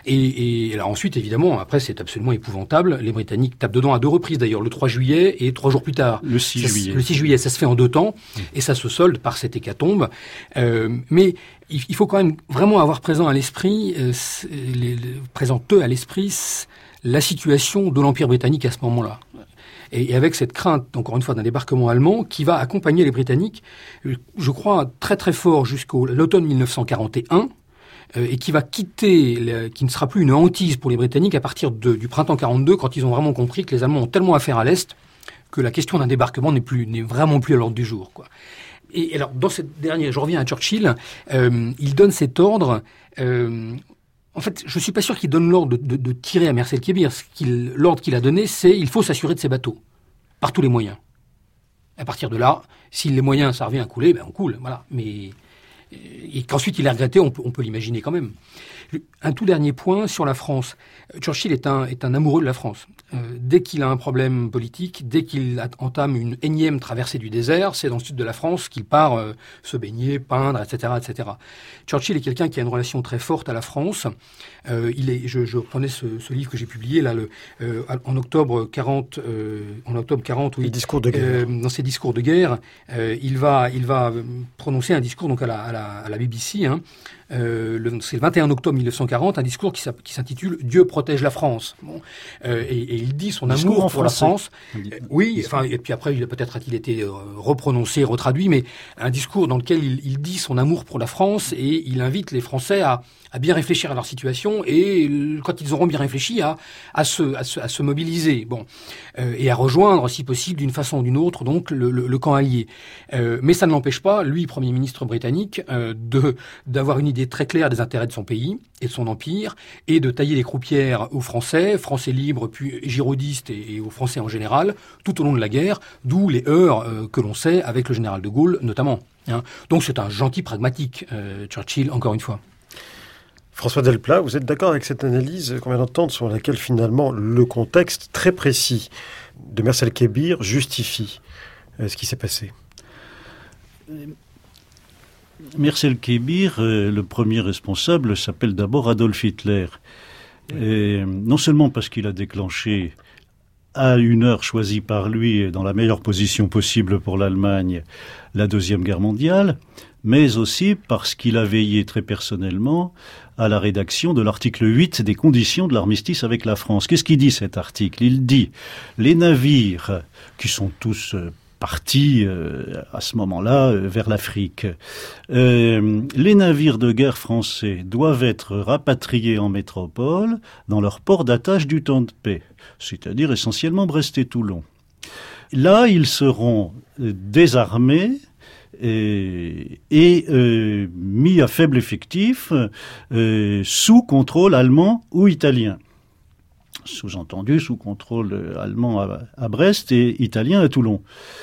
Et, et alors ensuite, évidemment, après c'est absolument épouvantable. Les Britanniques tapent dedans à deux reprises d'ailleurs, le trois juillet et trois jours plus tard. Le six ça, juillet. Le six juillet, ça se fait en deux temps mmh. et ça se solde par cette hécatombe. Euh, mais il faut quand même vraiment avoir présent à l'esprit, euh, les, les, présenteux à l'esprit, la situation de l'Empire britannique à ce moment-là. et, et avec cette crainte, encore une fois, d'un débarquement allemand qui va accompagner les Britanniques, je crois, très très fort jusqu'au l'automne mille neuf cent quarante et un, euh, et qui va quitter, le, qui ne sera plus une hantise pour les Britanniques à partir de, du printemps quarante-deux, quand ils ont vraiment compris que les Allemands ont tellement affaire à l'Est que la question d'un débarquement n'est plus, n'est vraiment plus à l'ordre du jour, quoi. Et alors, dans cette dernière, je reviens à Churchill, euh, il donne cet ordre. Euh, en fait, je suis pas sûr qu'il donne l'ordre de, de, de tirer à Mers el-Kébir. Ce qu'il, l'ordre qu'il a donné, c'est il faut s'assurer de ses bateaux par tous les moyens. À partir de là, si les moyens ça revient à couler, ben on coule, voilà. Mais et qu'ensuite il a regretté, on peut, on peut l'imaginer quand même. Un tout dernier point sur la France. Churchill est un, est un amoureux de la France. Euh, dès qu'il a un problème politique, dès qu'il entame une énième traversée du désert, c'est dans le sud de la France qu'il part euh, se baigner, peindre, et cetera, et cetera. Churchill est quelqu'un qui a une relation très forte à la France. Euh, il est, je, je reprenais ce, ce livre que j'ai publié là, le, euh, en octobre quarante, euh, en octobre quarante, oui. Les discours de guerre. Euh, dans ses discours de guerre, euh, il va, il va prononcer un discours donc à la, à la, à la B B C. Hein, Euh, le, c'est le vingt et un octobre mille neuf cent quarante, un discours qui, qui s'intitule « Dieu protège la France ». Bon, euh, et, et il dit son amour pour français. La France. Euh, oui, enfin, et puis après, il a peut-être a-t-il été euh, reprononcé, retraduit, mais un discours dans lequel il, il dit son amour pour la France et il invite les Français à, à bien réfléchir à leur situation et quand ils auront bien réfléchi, à, à, se, à, se, à se mobiliser, bon, euh, et à rejoindre, si possible, d'une façon ou d'une autre, donc le, le, le camp allié. Euh, mais ça ne l'empêche pas, lui, Premier ministre britannique, euh, de d'avoir une idée très claire des intérêts de son pays et de son empire, et de tailler les croupières aux Français, Français libres, puis girodistes et, et aux Français en général, tout au long de la guerre, d'où les heurts euh, que l'on sait avec le général de Gaulle notamment. Hein. Donc c'est un gentil pragmatique, euh, Churchill, encore une fois. François Delplat, vous êtes d'accord avec cette analyse qu'on vient d'entendre sur laquelle finalement le contexte très précis de Mers el-Kébir justifie euh, ce qui s'est passé? Mers el-Kébir, euh, le premier responsable s'appelle d'abord Adolf Hitler. Et non seulement parce qu'il a déclenché à une heure choisie par lui, dans la meilleure position possible pour l'Allemagne, la Deuxième Guerre mondiale, mais aussi parce qu'il a veillé très personnellement à la rédaction de l'article huit des conditions de l'armistice avec la France. Qu'est-ce qu'il dit cet article? Il dit « Les navires, qui sont tous euh, partis euh, à ce moment-là euh, vers l'Afrique, euh, les navires de guerre français doivent être rapatriés en métropole dans leur port d'attache du temps de paix, c'est-à-dire essentiellement Brest et Toulon. Là, ils seront euh, désarmés, et, et euh, mis à faible effectif euh, sous contrôle allemand ou italien. Sous-entendu, sous contrôle allemand à, à Brest et italien à Toulon.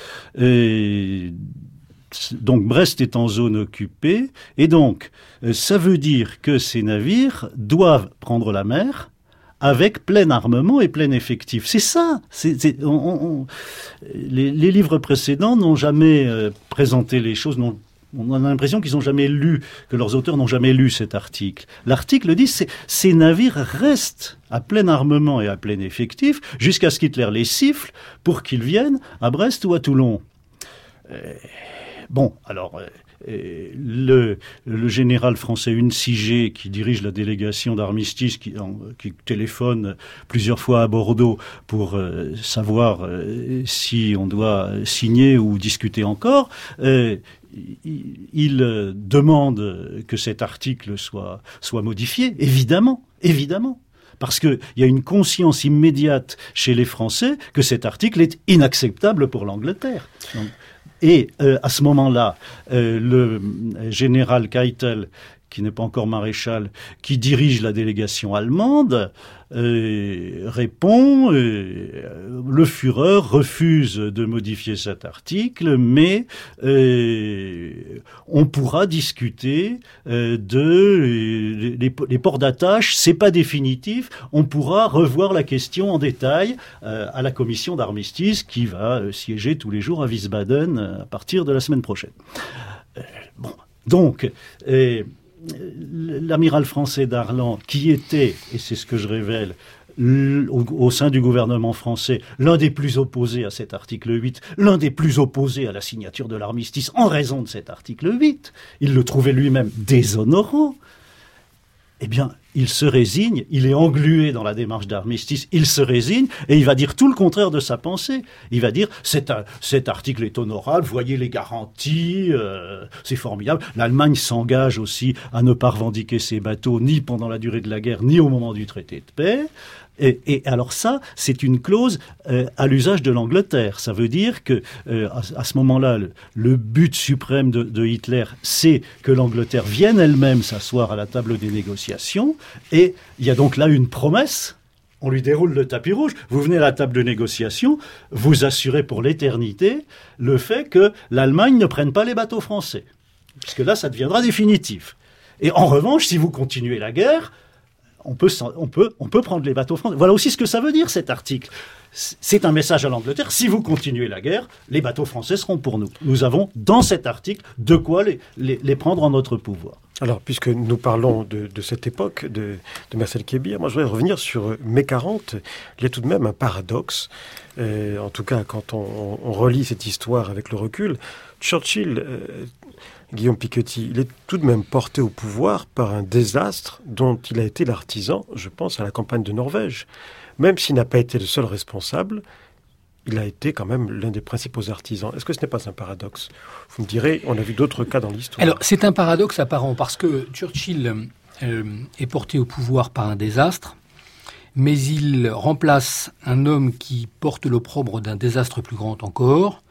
Et donc Brest est en zone occupée, et donc ça veut dire que ces navires doivent prendre la mer avec plein armement et plein effectif. C'est ça. C'est, c'est, on, on, les, les livres précédents n'ont jamais euh, présenté les choses. Non, on a l'impression qu'ils n'ont jamais lu, que leurs auteurs n'ont jamais lu cet article. L'article dit que ces navires restent à plein armement et à plein effectif jusqu'à ce qu'Hitler les siffle pour qu'ils viennent à Brest ou à Toulon. Euh, bon, alors... Euh, Et le, le général français Unsiger, qui dirige la délégation d'armistice, qui, en, qui téléphone plusieurs fois à Bordeaux pour euh, savoir euh, si on doit signer ou discuter encore, euh, il, il demande que cet article soit, soit modifié, évidemment, évidemment. Parce qu'il y a une conscience immédiate chez les Français que cet article est inacceptable pour l'Angleterre. Donc, Et euh, à ce moment-là, euh, le général Keitel, qui n'est pas encore maréchal, qui dirige la délégation allemande, euh, répond, euh, le Führer refuse de modifier cet article, mais euh, on pourra discuter euh, de euh, les, les ports d'attache, c'est pas définitif, on pourra revoir la question en détail euh, à la commission d'armistice qui va euh, siéger tous les jours à Wiesbaden euh, à partir de la semaine prochaine. Euh, bon, donc... Euh, l'amiral français Darlan, qui était, et c'est ce que je révèle, au, au sein du gouvernement français, l'un des plus opposés à cet article huit, l'un des plus opposés à la signature de l'armistice en raison de cet article huit, il le trouvait lui-même déshonorant, eh bien, il se résigne, il est englué dans la démarche d'armistice, il se résigne, et il va dire tout le contraire de sa pensée. Il va dire, cet, cet article est honorable, voyez les garanties, euh, c'est formidable. L'Allemagne s'engage aussi à ne pas revendiquer ses bateaux, ni pendant la durée de la guerre, ni au moment du traité de paix. Et, et alors ça, c'est une clause euh, à l'usage de l'Angleterre. Ça veut dire que euh, à, à ce moment-là, le, le but suprême de, de Hitler, c'est que l'Angleterre vienne elle-même s'asseoir à la table des négociations. Et il y a donc là une promesse. On lui déroule le tapis rouge. Vous venez à la table de négociation, vous assurez pour l'éternité le fait que l'Allemagne ne prenne pas les bateaux français. Puisque là, ça deviendra définitif. Et en revanche, si vous continuez la guerre, On peut, on, peut, on peut prendre les bateaux français. Voilà aussi ce que ça veut dire, cet article. C'est un message à l'Angleterre. Si vous continuez la guerre, les bateaux français seront pour nous. Nous avons, dans cet article, de quoi les, les, les prendre en notre pouvoir. Alors, puisque nous parlons de, de cette époque, de, de Marcel Kébir, moi je voudrais revenir sur mai quarante. Il y a tout de même un paradoxe. Euh, en tout cas, quand on, on relit cette histoire avec le recul, Churchill... Euh, Guillaume Piketty, il est tout de même porté au pouvoir par un désastre dont il a été l'artisan, je pense à la campagne de Norvège. Même s'il n'a pas été le seul responsable, il a été quand même l'un des principaux artisans. Est-ce que ce n'est pas un paradoxe ? Vous me direz, on a vu d'autres cas dans l'histoire. Alors, c'est un paradoxe apparent, parce que Churchill euh, est porté au pouvoir par un désastre, mais il remplace un homme qui porte l'opprobre d'un désastre plus grand encore,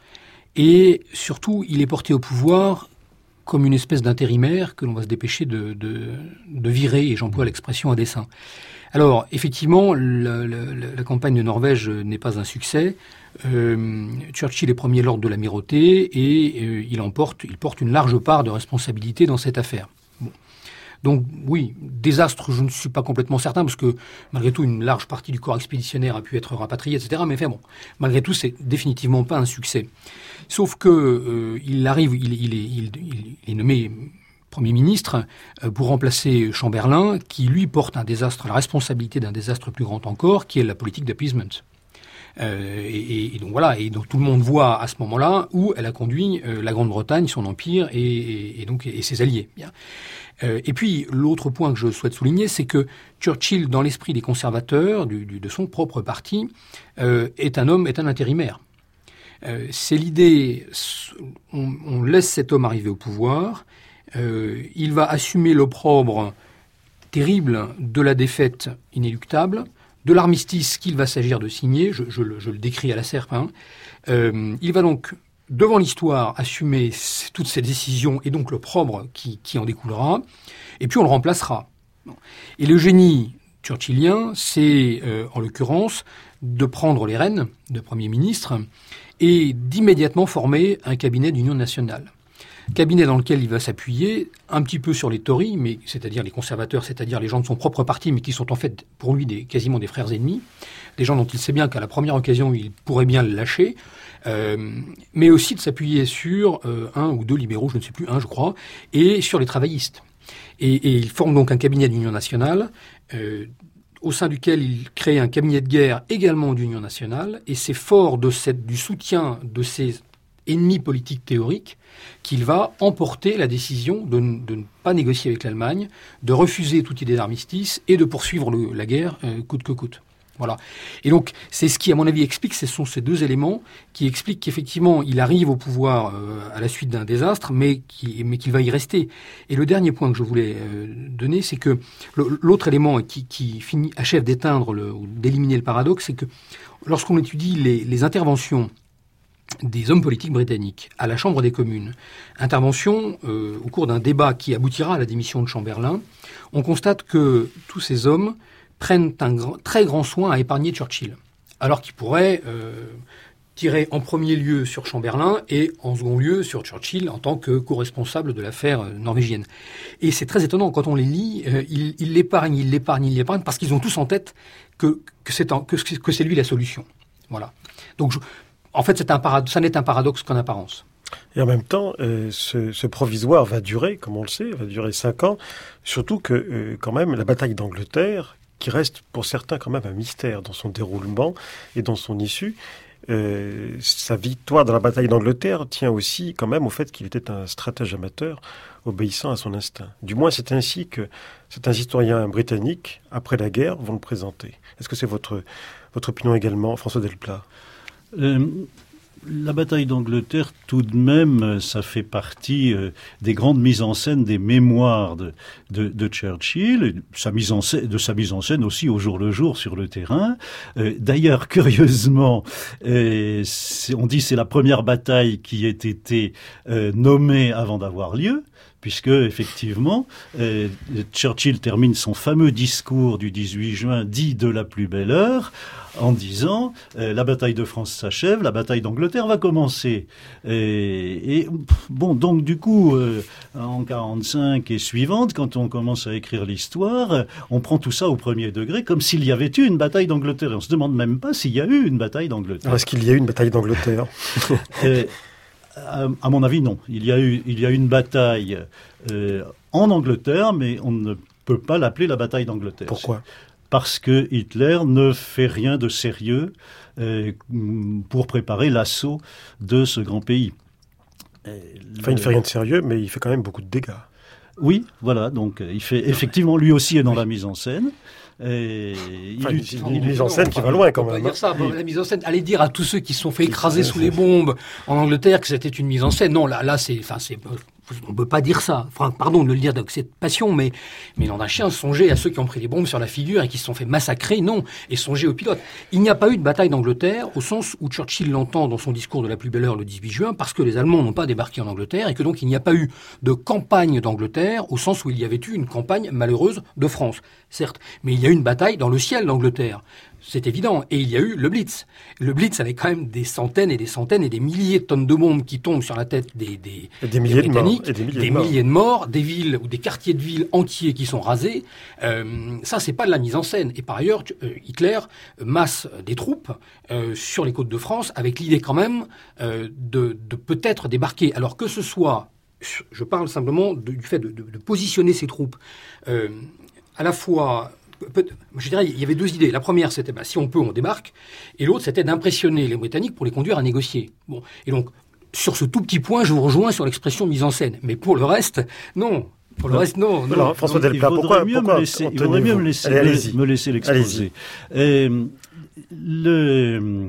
et surtout, il est porté au pouvoir comme une espèce d'intérimaire que l'on va se dépêcher de, de, de virer, et j'emploie l'expression à dessein. Alors, effectivement, la, la, la campagne de Norvège n'est pas un succès. Euh, Churchill est premier lord de l'amirauté et euh, il, emporte, il porte une large part de responsabilité dans cette affaire. Bon. Donc, oui, désastre, je ne suis pas complètement certain, parce que, malgré tout, une large partie du corps expéditionnaire a pu être rapatriée, et cetera. Mais enfin bon, malgré tout, c'est définitivement pas un succès. Sauf que euh, il arrive, il, il, est, il, il est nommé Premier ministre euh, pour remplacer Chamberlain, qui lui porte un désastre, la responsabilité d'un désastre plus grand encore, qui est la politique d'appeasement. Euh, et, et donc voilà, et donc tout le monde voit à ce moment-là où elle a conduit euh, la Grande-Bretagne, son empire et, et, et donc et ses alliés. Bien. Euh, et puis l'autre point que je souhaite souligner, c'est que Churchill, dans l'esprit des conservateurs du, du, de son propre parti, euh, est un homme, est un intérimaire. Euh, c'est l'idée, on, on laisse cet homme arriver au pouvoir, euh, il va assumer l'opprobre terrible de la défaite inéluctable, de l'armistice qu'il va s'agir de signer, je, je, je le décris à la serpe, hein. euh, il va donc, devant l'histoire, assumer toutes ces décisions et donc l'opprobre qui, qui en découlera, et puis on le remplacera. Et le génie churchillien, c'est, euh, en l'occurrence, de prendre les rênes de Premier ministre et d'immédiatement former un cabinet d'union nationale. Cabinet dans lequel il va s'appuyer un petit peu sur les Tories, mais c'est-à-dire les conservateurs, c'est-à-dire les gens de son propre parti, mais qui sont en fait pour lui des, quasiment des frères ennemis, des gens dont il sait bien qu'à la première occasion il pourrait bien le lâcher, euh, mais aussi de s'appuyer sur euh, un ou deux libéraux, je ne sais plus, un je crois, et sur les travaillistes. Et, et il forme donc un cabinet d'union nationale, euh, au sein duquel il crée un cabinet de guerre également d'union nationale, et c'est fort de cette, du soutien de ces ennemis politiques théoriques qu'il va emporter la décision de, de ne pas négocier avec l'Allemagne, de refuser toute idée d'armistice et de poursuivre le, la guerre euh, coûte que coûte. Voilà. Et donc, c'est ce qui, à mon avis, explique, ce sont ces deux éléments qui expliquent qu'effectivement, il arrive au pouvoir euh, à la suite d'un désastre, mais, qui, mais qu'il va y rester. Et le dernier point que je voulais euh, donner, c'est que le, l'autre élément qui, qui finit, achève d'éteindre le, ou d'éliminer le paradoxe, c'est que lorsqu'on étudie les, les interventions des hommes politiques britanniques à la Chambre des communes, intervention euh, au cours d'un débat qui aboutira à la démission de Chamberlain, on constate que tous ces hommes prennent un grand, très grand soin à épargner Churchill, alors qu'ils pourraient euh, tirer en premier lieu sur Chamberlain et en second lieu sur Churchill en tant que co-responsable de l'affaire norvégienne. Et c'est très étonnant, quand on les lit, euh, ils, ils l'épargnent, ils l'épargnent, ils l'épargnent, parce qu'ils ont tous en tête que, que, c'est, en, que, que c'est lui la solution. Voilà. Donc, je, en fait, c'est un parad- ça n'est un paradoxe qu'en apparence. Et en même temps, euh, ce, ce provisoire va durer, comme on le sait, va durer cinq ans, surtout que, euh, quand même, la bataille d'Angleterre, qui reste pour certains quand même un mystère dans son déroulement et dans son issue, euh, sa victoire dans la bataille d'Angleterre tient aussi quand même au fait qu'il était un stratège amateur obéissant à son instinct. Du moins, c'est ainsi que certains historiens britanniques, après la guerre, vont le présenter. Est-ce que c'est votre, votre opinion également, François Delplat ? euh... La bataille d'Angleterre, tout de même, ça fait partie euh, des grandes mises en scène, des mémoires de, de, de Churchill, et sa mise en scène, de sa mise en scène aussi au jour le jour sur le terrain. Euh, d'ailleurs, curieusement, euh, on dit que c'est la première bataille qui ait été euh, nommée avant d'avoir lieu, puisque, effectivement, euh, Churchill termine son fameux discours du dix-huit juin, dit de la plus belle heure, en disant euh, la bataille de France s'achève, la bataille d'Angleterre va commencer. Et, et bon, donc du coup, euh, en quarante-cinq et suivante, quand on commence à écrire l'histoire, on prend tout ça au premier degré, comme s'il y avait eu une bataille d'Angleterre. Et on se demande même pas s'il y a eu une bataille d'Angleterre. Alors, est-ce qu'il y a eu une bataille d'Angleterre ? euh, à, à mon avis, non. Il y a eu, il y a eu une bataille euh, en Angleterre, mais on ne peut pas l'appeler la bataille d'Angleterre. Pourquoi ? Parce que Hitler ne fait rien de sérieux euh, pour préparer l'assaut de ce grand pays. Euh, enfin, il ne fait rien de sérieux, mais il fait quand même beaucoup de dégâts. Oui, voilà, donc il fait effectivement, lui aussi est dans la mise en scène. Et enfin, il, il, une mise en scène qui va loin quand même. Dire ça. Bon, la mise en scène, allez dire à tous ceux qui se sont fait écraser sous les bombes en Angleterre que c'était une mise en scène. Non, là, là, c'est, enfin, c'est, on peut pas dire ça. Enfin, pardon de le dire avec cette passion, mais, mais non d'un chien, songez à ceux qui ont pris des bombes sur la figure et qui se sont fait massacrer, non, et songez aux pilotes. Il n'y a pas eu de bataille d'Angleterre au sens où Churchill l'entend dans son discours de la plus belle heure le dix-huit juin, parce que les Allemands n'ont pas débarqué en Angleterre et que donc il n'y a pas eu de campagne d'Angleterre au sens où il y avait eu une campagne malheureuse de France, certes, mais il y a eu une bataille dans le ciel d'Angleterre. C'est évident. Et il y a eu le Blitz. Le Blitz avec quand même des centaines et des centaines et des milliers de tonnes de bombes qui tombent sur la tête des, des, des, milliers, des Britanniques, de morts, et des, milliers, des de milliers de morts, des villes ou des quartiers de villes entiers qui sont rasés. Euh, ça, c'est pas de la mise en scène. Et par ailleurs, euh, Hitler masse des troupes euh, sur les côtes de France avec l'idée quand même euh, de, de peut-être débarquer. Alors que ce soit, je parle simplement de, du fait de, de, de positionner ces troupes euh, à la fois... Je dirais, il y avait deux idées. La première, c'était bah, si on peut, on débarque. Et l'autre, c'était d'impressionner les Britanniques pour les conduire à négocier. Bon. Et donc, sur ce tout petit point, je vous rejoins sur l'expression mise en scène. Mais pour le reste, non. Pour le reste, non. non. Alors, François Delplat, pourquoi, mieux pourquoi me laisser, il faudrait mieux me laisser, Allez, me laisser l'exposer. Euh, le,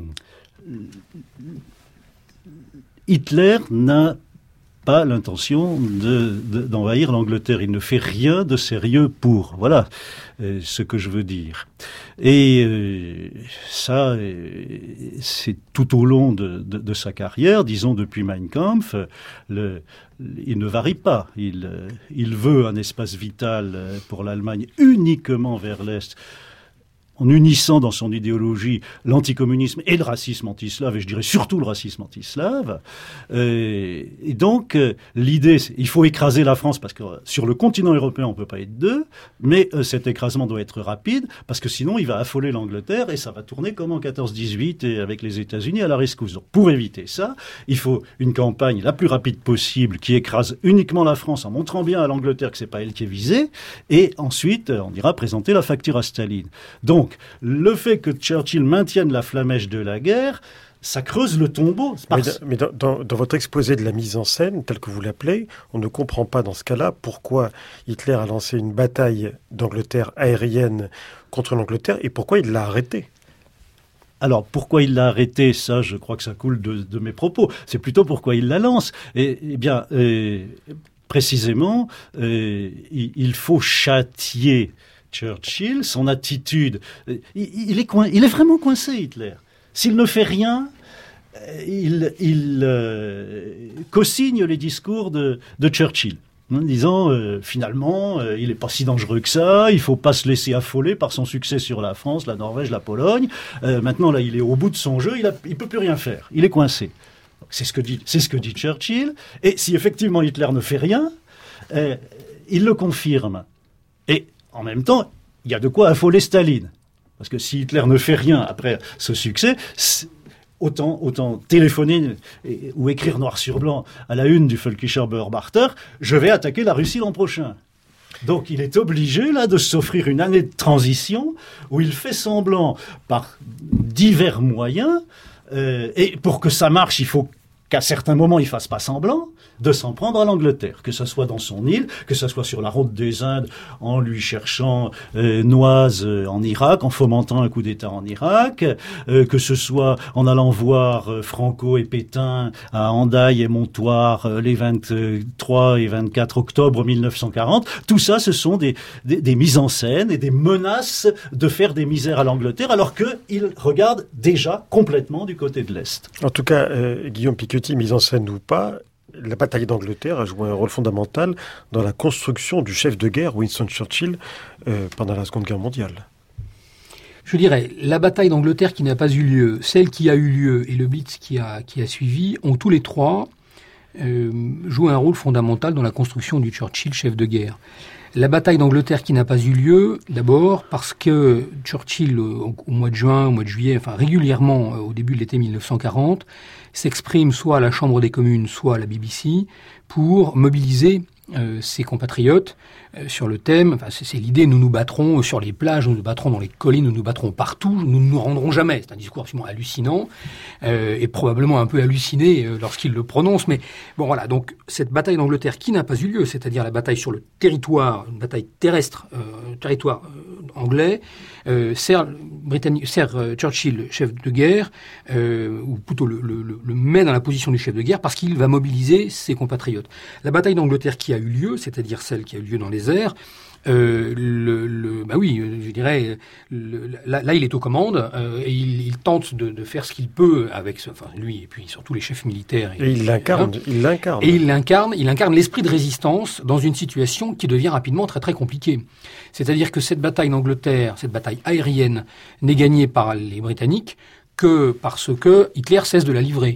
Hitler n'a pas l'intention de, de, d'envahir l'Angleterre. Il ne fait rien de sérieux pour. Voilà euh, ce que je veux dire. Et euh, ça, euh, c'est tout au long de, de, de sa carrière, disons depuis Mein Kampf, le, il ne varie pas. Il, il veut un espace vital pour l'Allemagne uniquement vers l'Est, en unissant dans son idéologie l'anticommunisme et le racisme anti-slave, et je dirais surtout le racisme anti-slave. Euh, et donc, euh, l'idée, c'est, il faut écraser la France, parce que euh, sur le continent européen, on ne peut pas être deux, mais euh, cet écrasement doit être rapide, parce que sinon, il va affoler l'Angleterre, et ça va tourner comme en quatorze dix-huit, et avec les États-Unis à la rescousse. Donc, pour éviter ça, il faut une campagne la plus rapide possible, qui écrase uniquement la France, en montrant bien à l'Angleterre que c'est pas elle qui est visée, et ensuite, euh, on ira présenter la facture à Staline. Donc, Donc, le fait que Churchill maintienne la flamèche de la guerre, ça creuse le tombeau. Mais, mais dans, dans, dans votre exposé de la mise en scène, tel que vous l'appelez, on ne comprend pas dans ce cas-là pourquoi Hitler a lancé une bataille d'Angleterre aérienne contre l'Angleterre et pourquoi il l'a arrêté. Alors, pourquoi il l'a arrêté, ça, je crois que ça coule de, de mes propos. C'est plutôt pourquoi il la lance. Et, eh bien, euh, précisément, euh, il, il faut châtier Churchill, son attitude, il, il, est coin, il est vraiment coincé, Hitler. S'il ne fait rien, il, il euh, co-signe les discours de, de Churchill, en disant euh, finalement, euh, il n'est pas si dangereux que ça, il ne faut pas se laisser affoler par son succès sur la France, la Norvège, la Pologne. Euh, maintenant, là, il est au bout de son jeu, il ne peut plus rien faire, il est coincé. C'est ce que dit, c'est ce que dit Churchill. Et si effectivement Hitler ne fait rien, euh, il le confirme. Et en même temps, il y a de quoi affoler Staline. Parce que si Hitler ne fait rien après ce succès, autant, autant téléphoner et, ou écrire noir sur blanc à la une du Völkischer Beobachter, je vais attaquer la Russie l'an prochain. Donc il est obligé là de s'offrir une année de transition où il fait semblant, par divers moyens, euh, et pour que ça marche, il faut qu'à certains moments, il fasse pas semblant de s'en prendre à l'Angleterre, que ce soit dans son île, que ce soit sur la route des Indes, en lui cherchant euh, Noise euh, en Irak, en fomentant un coup d'État en Irak, euh, que ce soit en allant voir euh, Franco et Pétain à Hendaye et Montoire euh, les vingt-trois et vingt-quatre octobre mille neuf cent quarante. Tout ça, ce sont des, des, des mises en scène et des menaces de faire des misères à l'Angleterre, alors qu'il regarde déjà complètement du côté de l'Est. En tout cas, euh, Guillaume Piquetti, mise en scène ou pas, la bataille d'Angleterre a joué un rôle fondamental dans la construction du chef de guerre Winston Churchill euh, pendant la Seconde Guerre mondiale. Je dirais, la bataille d'Angleterre qui n'a pas eu lieu, celle qui a eu lieu et le Blitz qui a, qui a suivi, ont tous les trois euh, joué un rôle fondamental dans la construction du Churchill chef de guerre. La bataille d'Angleterre qui n'a pas eu lieu, d'abord parce que Churchill, au, au mois de juin, au mois de juillet, enfin régulièrement au début de l'été mille neuf cent quarante, s'exprime soit à la Chambre des communes, soit à la B B C, pour mobiliser euh, ses compatriotes euh, sur le thème, enfin c'est, c'est l'idée, nous nous battrons sur les plages, nous nous battrons dans les collines, nous nous battrons partout, nous ne nous rendrons jamais. C'est un discours absolument hallucinant, euh, et probablement un peu halluciné euh, lorsqu'il le prononce, mais bon voilà, donc cette bataille d'Angleterre qui n'a pas eu lieu, c'est-à-dire la bataille sur le territoire, une bataille terrestre, euh, territoire euh, anglais, euh, sert, Britannique, sert euh, Churchill chef de guerre, euh, ou plutôt le, le, le met dans la position du chef de guerre parce qu'il va mobiliser ses compatriotes. La bataille d'Angleterre qui a eu lieu, c'est-à-dire celle qui a eu lieu dans les airs, euh, le, le, bah oui, je dirais, le, là, là il est aux commandes euh, et il, il tente de, de faire ce qu'il peut avec, enfin lui et puis surtout les chefs militaires. Et, et il l'incarne, hein, il l'incarne. Et il l'incarne, il incarne l'esprit de résistance dans une situation qui devient rapidement très très compliquée. C'est-à-dire que cette bataille d'Angleterre, cette bataille aérienne, n'est gagnée par les Britanniques que parce que Hitler cesse de la livrer.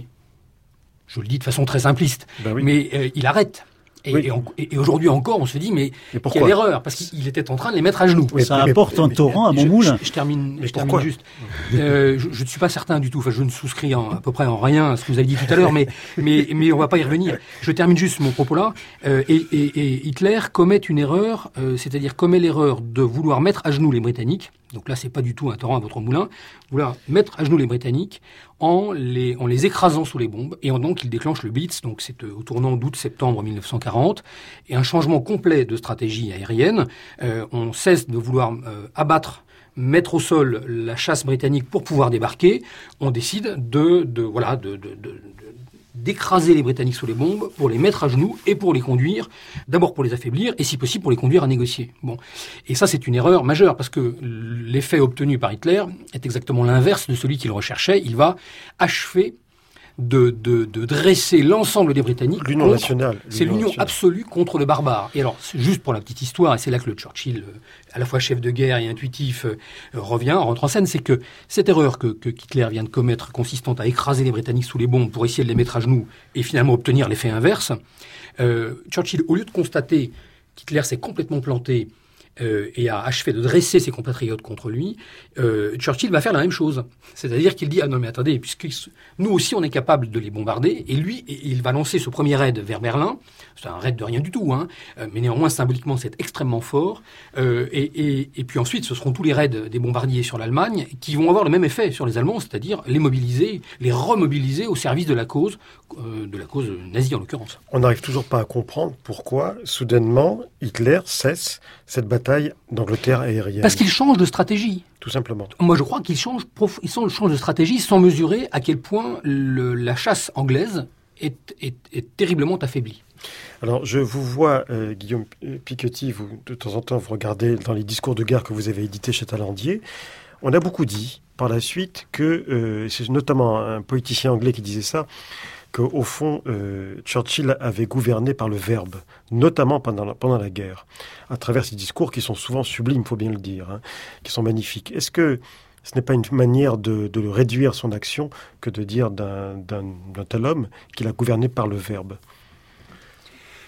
Je le dis de façon très simpliste, ben oui. mais euh, il arrête. Et, oui. et, et aujourd'hui encore, on se dit, mais quelle erreur, parce qu'il était en train de les mettre à genoux. Oui, ça mais, apporte mais, un mais, torrent à mon je, moulin. Je, je termine, je termine juste. Euh, je ne suis pas certain du tout, enfin, je ne souscris en, à peu près en rien à ce que vous avez dit tout à l'heure, mais, mais, mais on ne va pas y revenir. Je termine juste mon propos là. Euh, et, et, et Hitler commet une erreur, euh, c'est-à-dire commet l'erreur de vouloir mettre à genoux les Britanniques. Donc là, c'est pas du tout un torrent à votre moulin. Vouloir mettre à genoux les Britanniques en les, en les écrasant sous les bombes. Et en, donc, il déclenche le Blitz. Donc, c'est au tournant d'août-septembre mille neuf cent quarante. Et un changement complet de stratégie aérienne. Euh, on cesse de vouloir euh, abattre, mettre au sol la chasse britannique pour pouvoir débarquer. On décide de, de voilà, de, de, de, de d'écraser les Britanniques sous les bombes pour les mettre à genoux et pour les conduire, d'abord pour les affaiblir et si possible pour les conduire à négocier. Bon. Et ça, c'est une erreur majeure parce que l'effet obtenu par Hitler est exactement l'inverse de celui qu'il recherchait. Il va achever de, de, de dresser l'ensemble des Britanniques. L'union nationale. C'est l'union absolue contre le barbare. Et alors, juste pour la petite histoire, et c'est là que le Churchill, à la fois chef de guerre et intuitif, revient, rentre en scène, c'est que cette erreur que, que Hitler vient de commettre, consistant à écraser les Britanniques sous les bombes pour essayer de les mettre à genoux et finalement obtenir l'effet inverse, euh, Churchill, au lieu de constater qu'Hitler s'est complètement planté Euh, et a achevé de dresser ses compatriotes contre lui, euh, Churchill va faire la même chose. C'est-à-dire qu'il dit « Ah non mais attendez, puisque nous aussi on est capable de les bombarder », et lui, il va lancer ce premier raid vers Berlin. C'est un raid de rien du tout, hein, mais néanmoins symboliquement c'est extrêmement fort. Euh, et, et, et puis ensuite ce seront tous les raids des bombardiers sur l'Allemagne qui vont avoir le même effet sur les Allemands, c'est-à-dire les mobiliser, les remobiliser au service de la cause, euh, de la cause nazie en l'occurrence. On n'arrive toujours pas à comprendre pourquoi soudainement Hitler cesse cette bataille d'Angleterre aérienne. Parce qu'il change de stratégie. Tout simplement. Moi, je crois qu'il change, prof... il change de stratégie sans mesurer à quel point le, la chasse anglaise est, est, est terriblement affaiblie. Alors, je vous vois, euh, Guillaume Piquetti, vous, de temps en temps, vous regardez dans les discours de guerre que vous avez édités chez Talandier. On a beaucoup dit, par la suite, que, euh, c'est notamment un politicien anglais qui disait ça, qu'au fond, euh, Churchill avait gouverné par le verbe, notamment pendant la, pendant la guerre, à travers ces discours qui sont souvent sublimes, il faut bien le dire, hein, qui sont magnifiques. Est-ce que ce n'est pas une manière de, de réduire son action que de dire d'un, d'un, d'un tel homme qu'il a gouverné par le verbe ?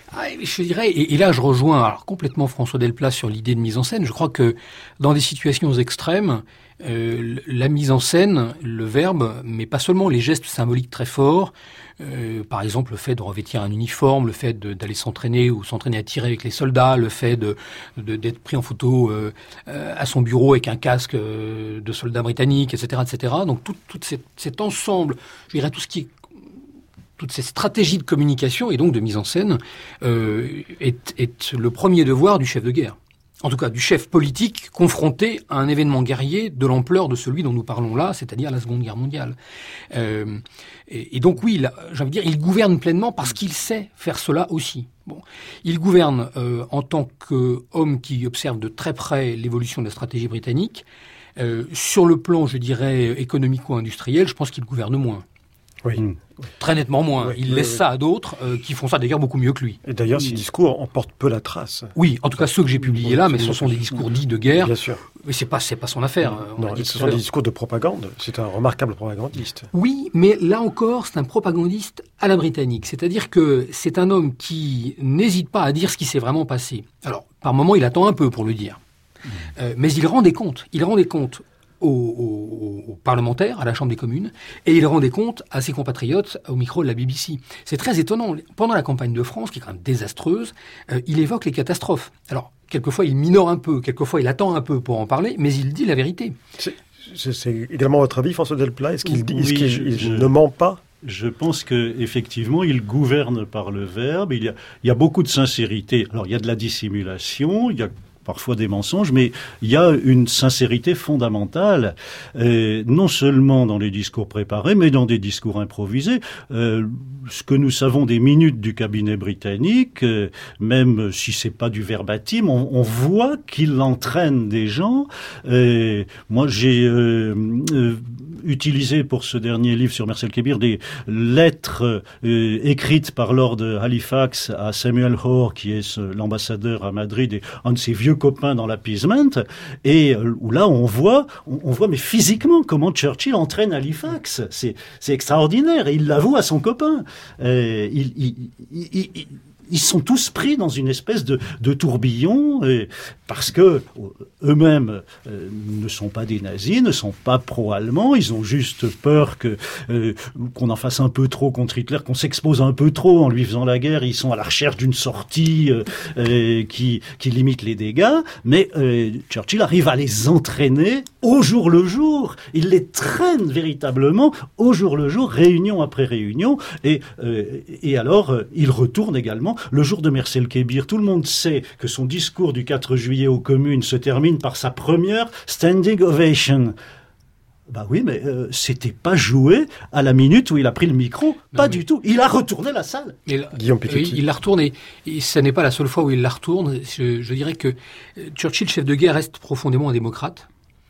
Ah, je dirais, et, et là je rejoins alors, complètement François Delplat sur l'idée de mise en scène. Je crois que dans des situations extrêmes, euh, la mise en scène, le verbe, mais pas seulement les gestes symboliques très forts, euh, par exemple le fait de revêtir un uniforme, le fait de, d'aller s'entraîner ou s'entraîner à tirer avec les soldats, le fait de, de, d'être pris en photo euh, à son bureau avec un casque euh, de soldat britannique, et cetera, et cetera. Donc tout, tout cet, cet ensemble, je dirais tout ce qui est toutes ces stratégies de communication et donc de mise en scène euh, est, est le premier devoir du chef de guerre. En tout cas, du chef politique confronté à un événement guerrier de l'ampleur de celui dont nous parlons là, c'est-à-dire la Seconde Guerre mondiale. Euh, et, et donc oui, là, j'ai envie de dire, il gouverne pleinement parce qu'il sait faire cela aussi. Bon, il gouverne euh, en tant qu'homme qui observe de très près l'évolution de la stratégie britannique. Euh, sur le plan, je dirais, économico-industriel, je pense qu'il gouverne moins. Oui. Très nettement moins. Oui, il oui, laisse oui. ça à d'autres euh, qui font ça d'ailleurs beaucoup mieux que lui. Et d'ailleurs, ces discours en portent peu la trace. Oui, en tout cas ceux que j'ai publiés là, mais ce sont des discours dits de guerre. Bien sûr. Mais c'est pas, c'est pas son affaire. Non, ce sont des discours de propagande. C'est un remarquable propagandiste. Oui, mais là encore, c'est un propagandiste à la britannique. C'est-à-dire que c'est un homme qui n'hésite pas à dire ce qui s'est vraiment passé. Alors, par moments, il attend un peu pour le dire. Mmh. Euh, mais il rend des comptes. Il rend des comptes Aux, aux, aux parlementaires, à la Chambre des communes, et il rendait compte à ses compatriotes au micro de la B B C. C'est très étonnant. Pendant la campagne de France, qui est quand même désastreuse, euh, il évoque les catastrophes. Alors, quelquefois, il minore un peu, quelquefois, il attend un peu pour en parler, mais il dit la vérité. C'est, c'est, c'est également votre avis, François Delplat? Est-ce qu'il, dit, oui, est-ce qu'il je, je... ne ment pas? Je pense que effectivement, il gouverne par le verbe. Il y a, il y a beaucoup de sincérité. Alors, il y a de la dissimulation, il y a parfois des mensonges, mais il y a une sincérité fondamentale, euh, non seulement dans les discours préparés, mais dans des discours improvisés. Euh, ce que nous savons des minutes du cabinet britannique, euh, même si c'est pas du verbatim, on, on voit qu'il entraîne des gens. Euh, moi, j'ai euh, euh, utilisé pour ce dernier livre sur Marcel Kébir des lettres euh, écrites par Lord Halifax à Samuel Hoare, qui est ce, l'ambassadeur à Madrid et un de ses vieux copains dans l'appeasement, et où là on voit, on, on voit mais physiquement comment Churchill entraîne Halifax. C'est, c'est extraordinaire, et il l'avoue à son copain. Euh, il, il, il, il, ils sont tous pris dans une espèce de, de tourbillon, euh, parce que eux-mêmes euh, ne sont pas des nazis, ne sont pas pro-allemands, ils ont juste peur que euh, qu'on en fasse un peu trop contre Hitler, qu'on s'expose un peu trop en lui faisant la guerre. Ils sont à la recherche d'une sortie euh, euh, qui, qui limite les dégâts, mais euh, Churchill arrive à les entraîner au jour le jour. Il les traîne véritablement au jour le jour, réunion après réunion, et, euh, et alors euh, il retourne également le jour de Marcel Kébir. Tout le monde sait que son discours du quatre juillet aux communes se termine par sa première standing ovation. Bah oui, mais euh, c'était pas joué à la minute où il a pris le micro. Non, pas mais... du tout. Il a retourné la salle. Et là, Guillaume Piketty. Il l'a retourné. Et ce n'est pas la seule fois où il la retourne. Je, je dirais que Churchill, chef de guerre, reste profondément un démocrate.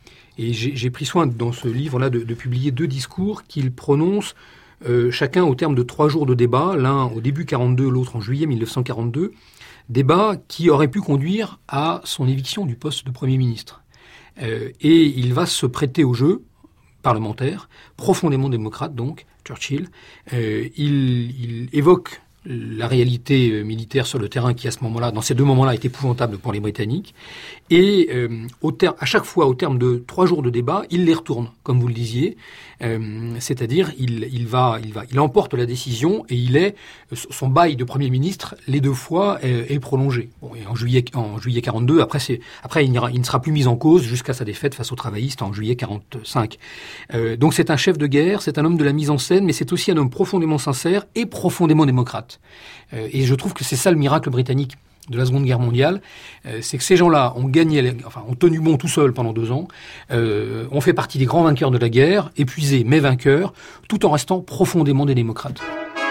Et j'ai, j'ai pris soin dans ce livre-là de, de publier deux discours qu'il prononce Euh, chacun au terme de trois jours de débat, l'un au début quarante-deux, l'autre en juillet mille neuf cent quarante-deux, débat qui aurait pu conduire à son éviction du poste de Premier ministre. Euh, et il va se prêter au jeu parlementaire, profondément démocrate donc, Churchill. Euh, il, il évoque la réalité militaire sur le terrain qui, à ce moment-là, dans ces deux moments-là, est épouvantable pour les Britanniques. Et euh, au ter- à chaque fois, au terme de trois jours de débat, il les retourne, comme vous le disiez. Euh, c'est-à-dire, il, il va, il va, il emporte la décision et il est, son bail de Premier ministre, les deux fois, est, est prolongé. Bon, et en juillet, en juillet quarante-deux, après, c'est, après, il, il ne sera plus mis en cause jusqu'à sa défaite face aux travaillistes en juillet quarante-cinq. Euh, donc, c'est un chef de guerre, c'est un homme de la mise en scène, mais c'est aussi un homme profondément sincère et profondément démocrate. Euh, et je trouve que c'est ça le miracle britannique de la Seconde Guerre mondiale, euh, c'est que ces gens-là ont gagné, enfin, ont tenu bon tout seuls pendant deux ans, euh, ont fait partie des grands vainqueurs de la guerre, épuisés mais vainqueurs, tout en restant profondément des démocrates.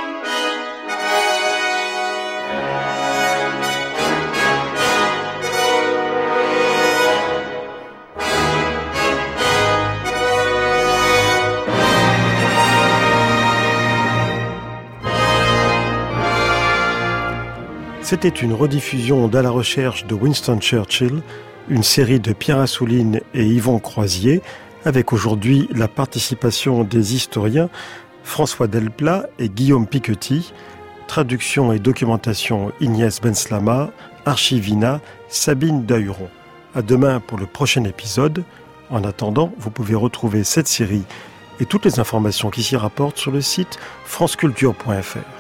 C'était une rediffusion d'À la recherche de Winston Churchill, une série de Pierre Assouline et Yvon Croisier, avec aujourd'hui la participation des historiens François Delplat et Guillaume Piketty. traduction et documentation Ignès Benslama, Archivina, Sabine Dahuron. À demain pour le prochain épisode. En attendant, vous pouvez retrouver cette série et toutes les informations qui s'y rapportent sur le site franceculture point f r.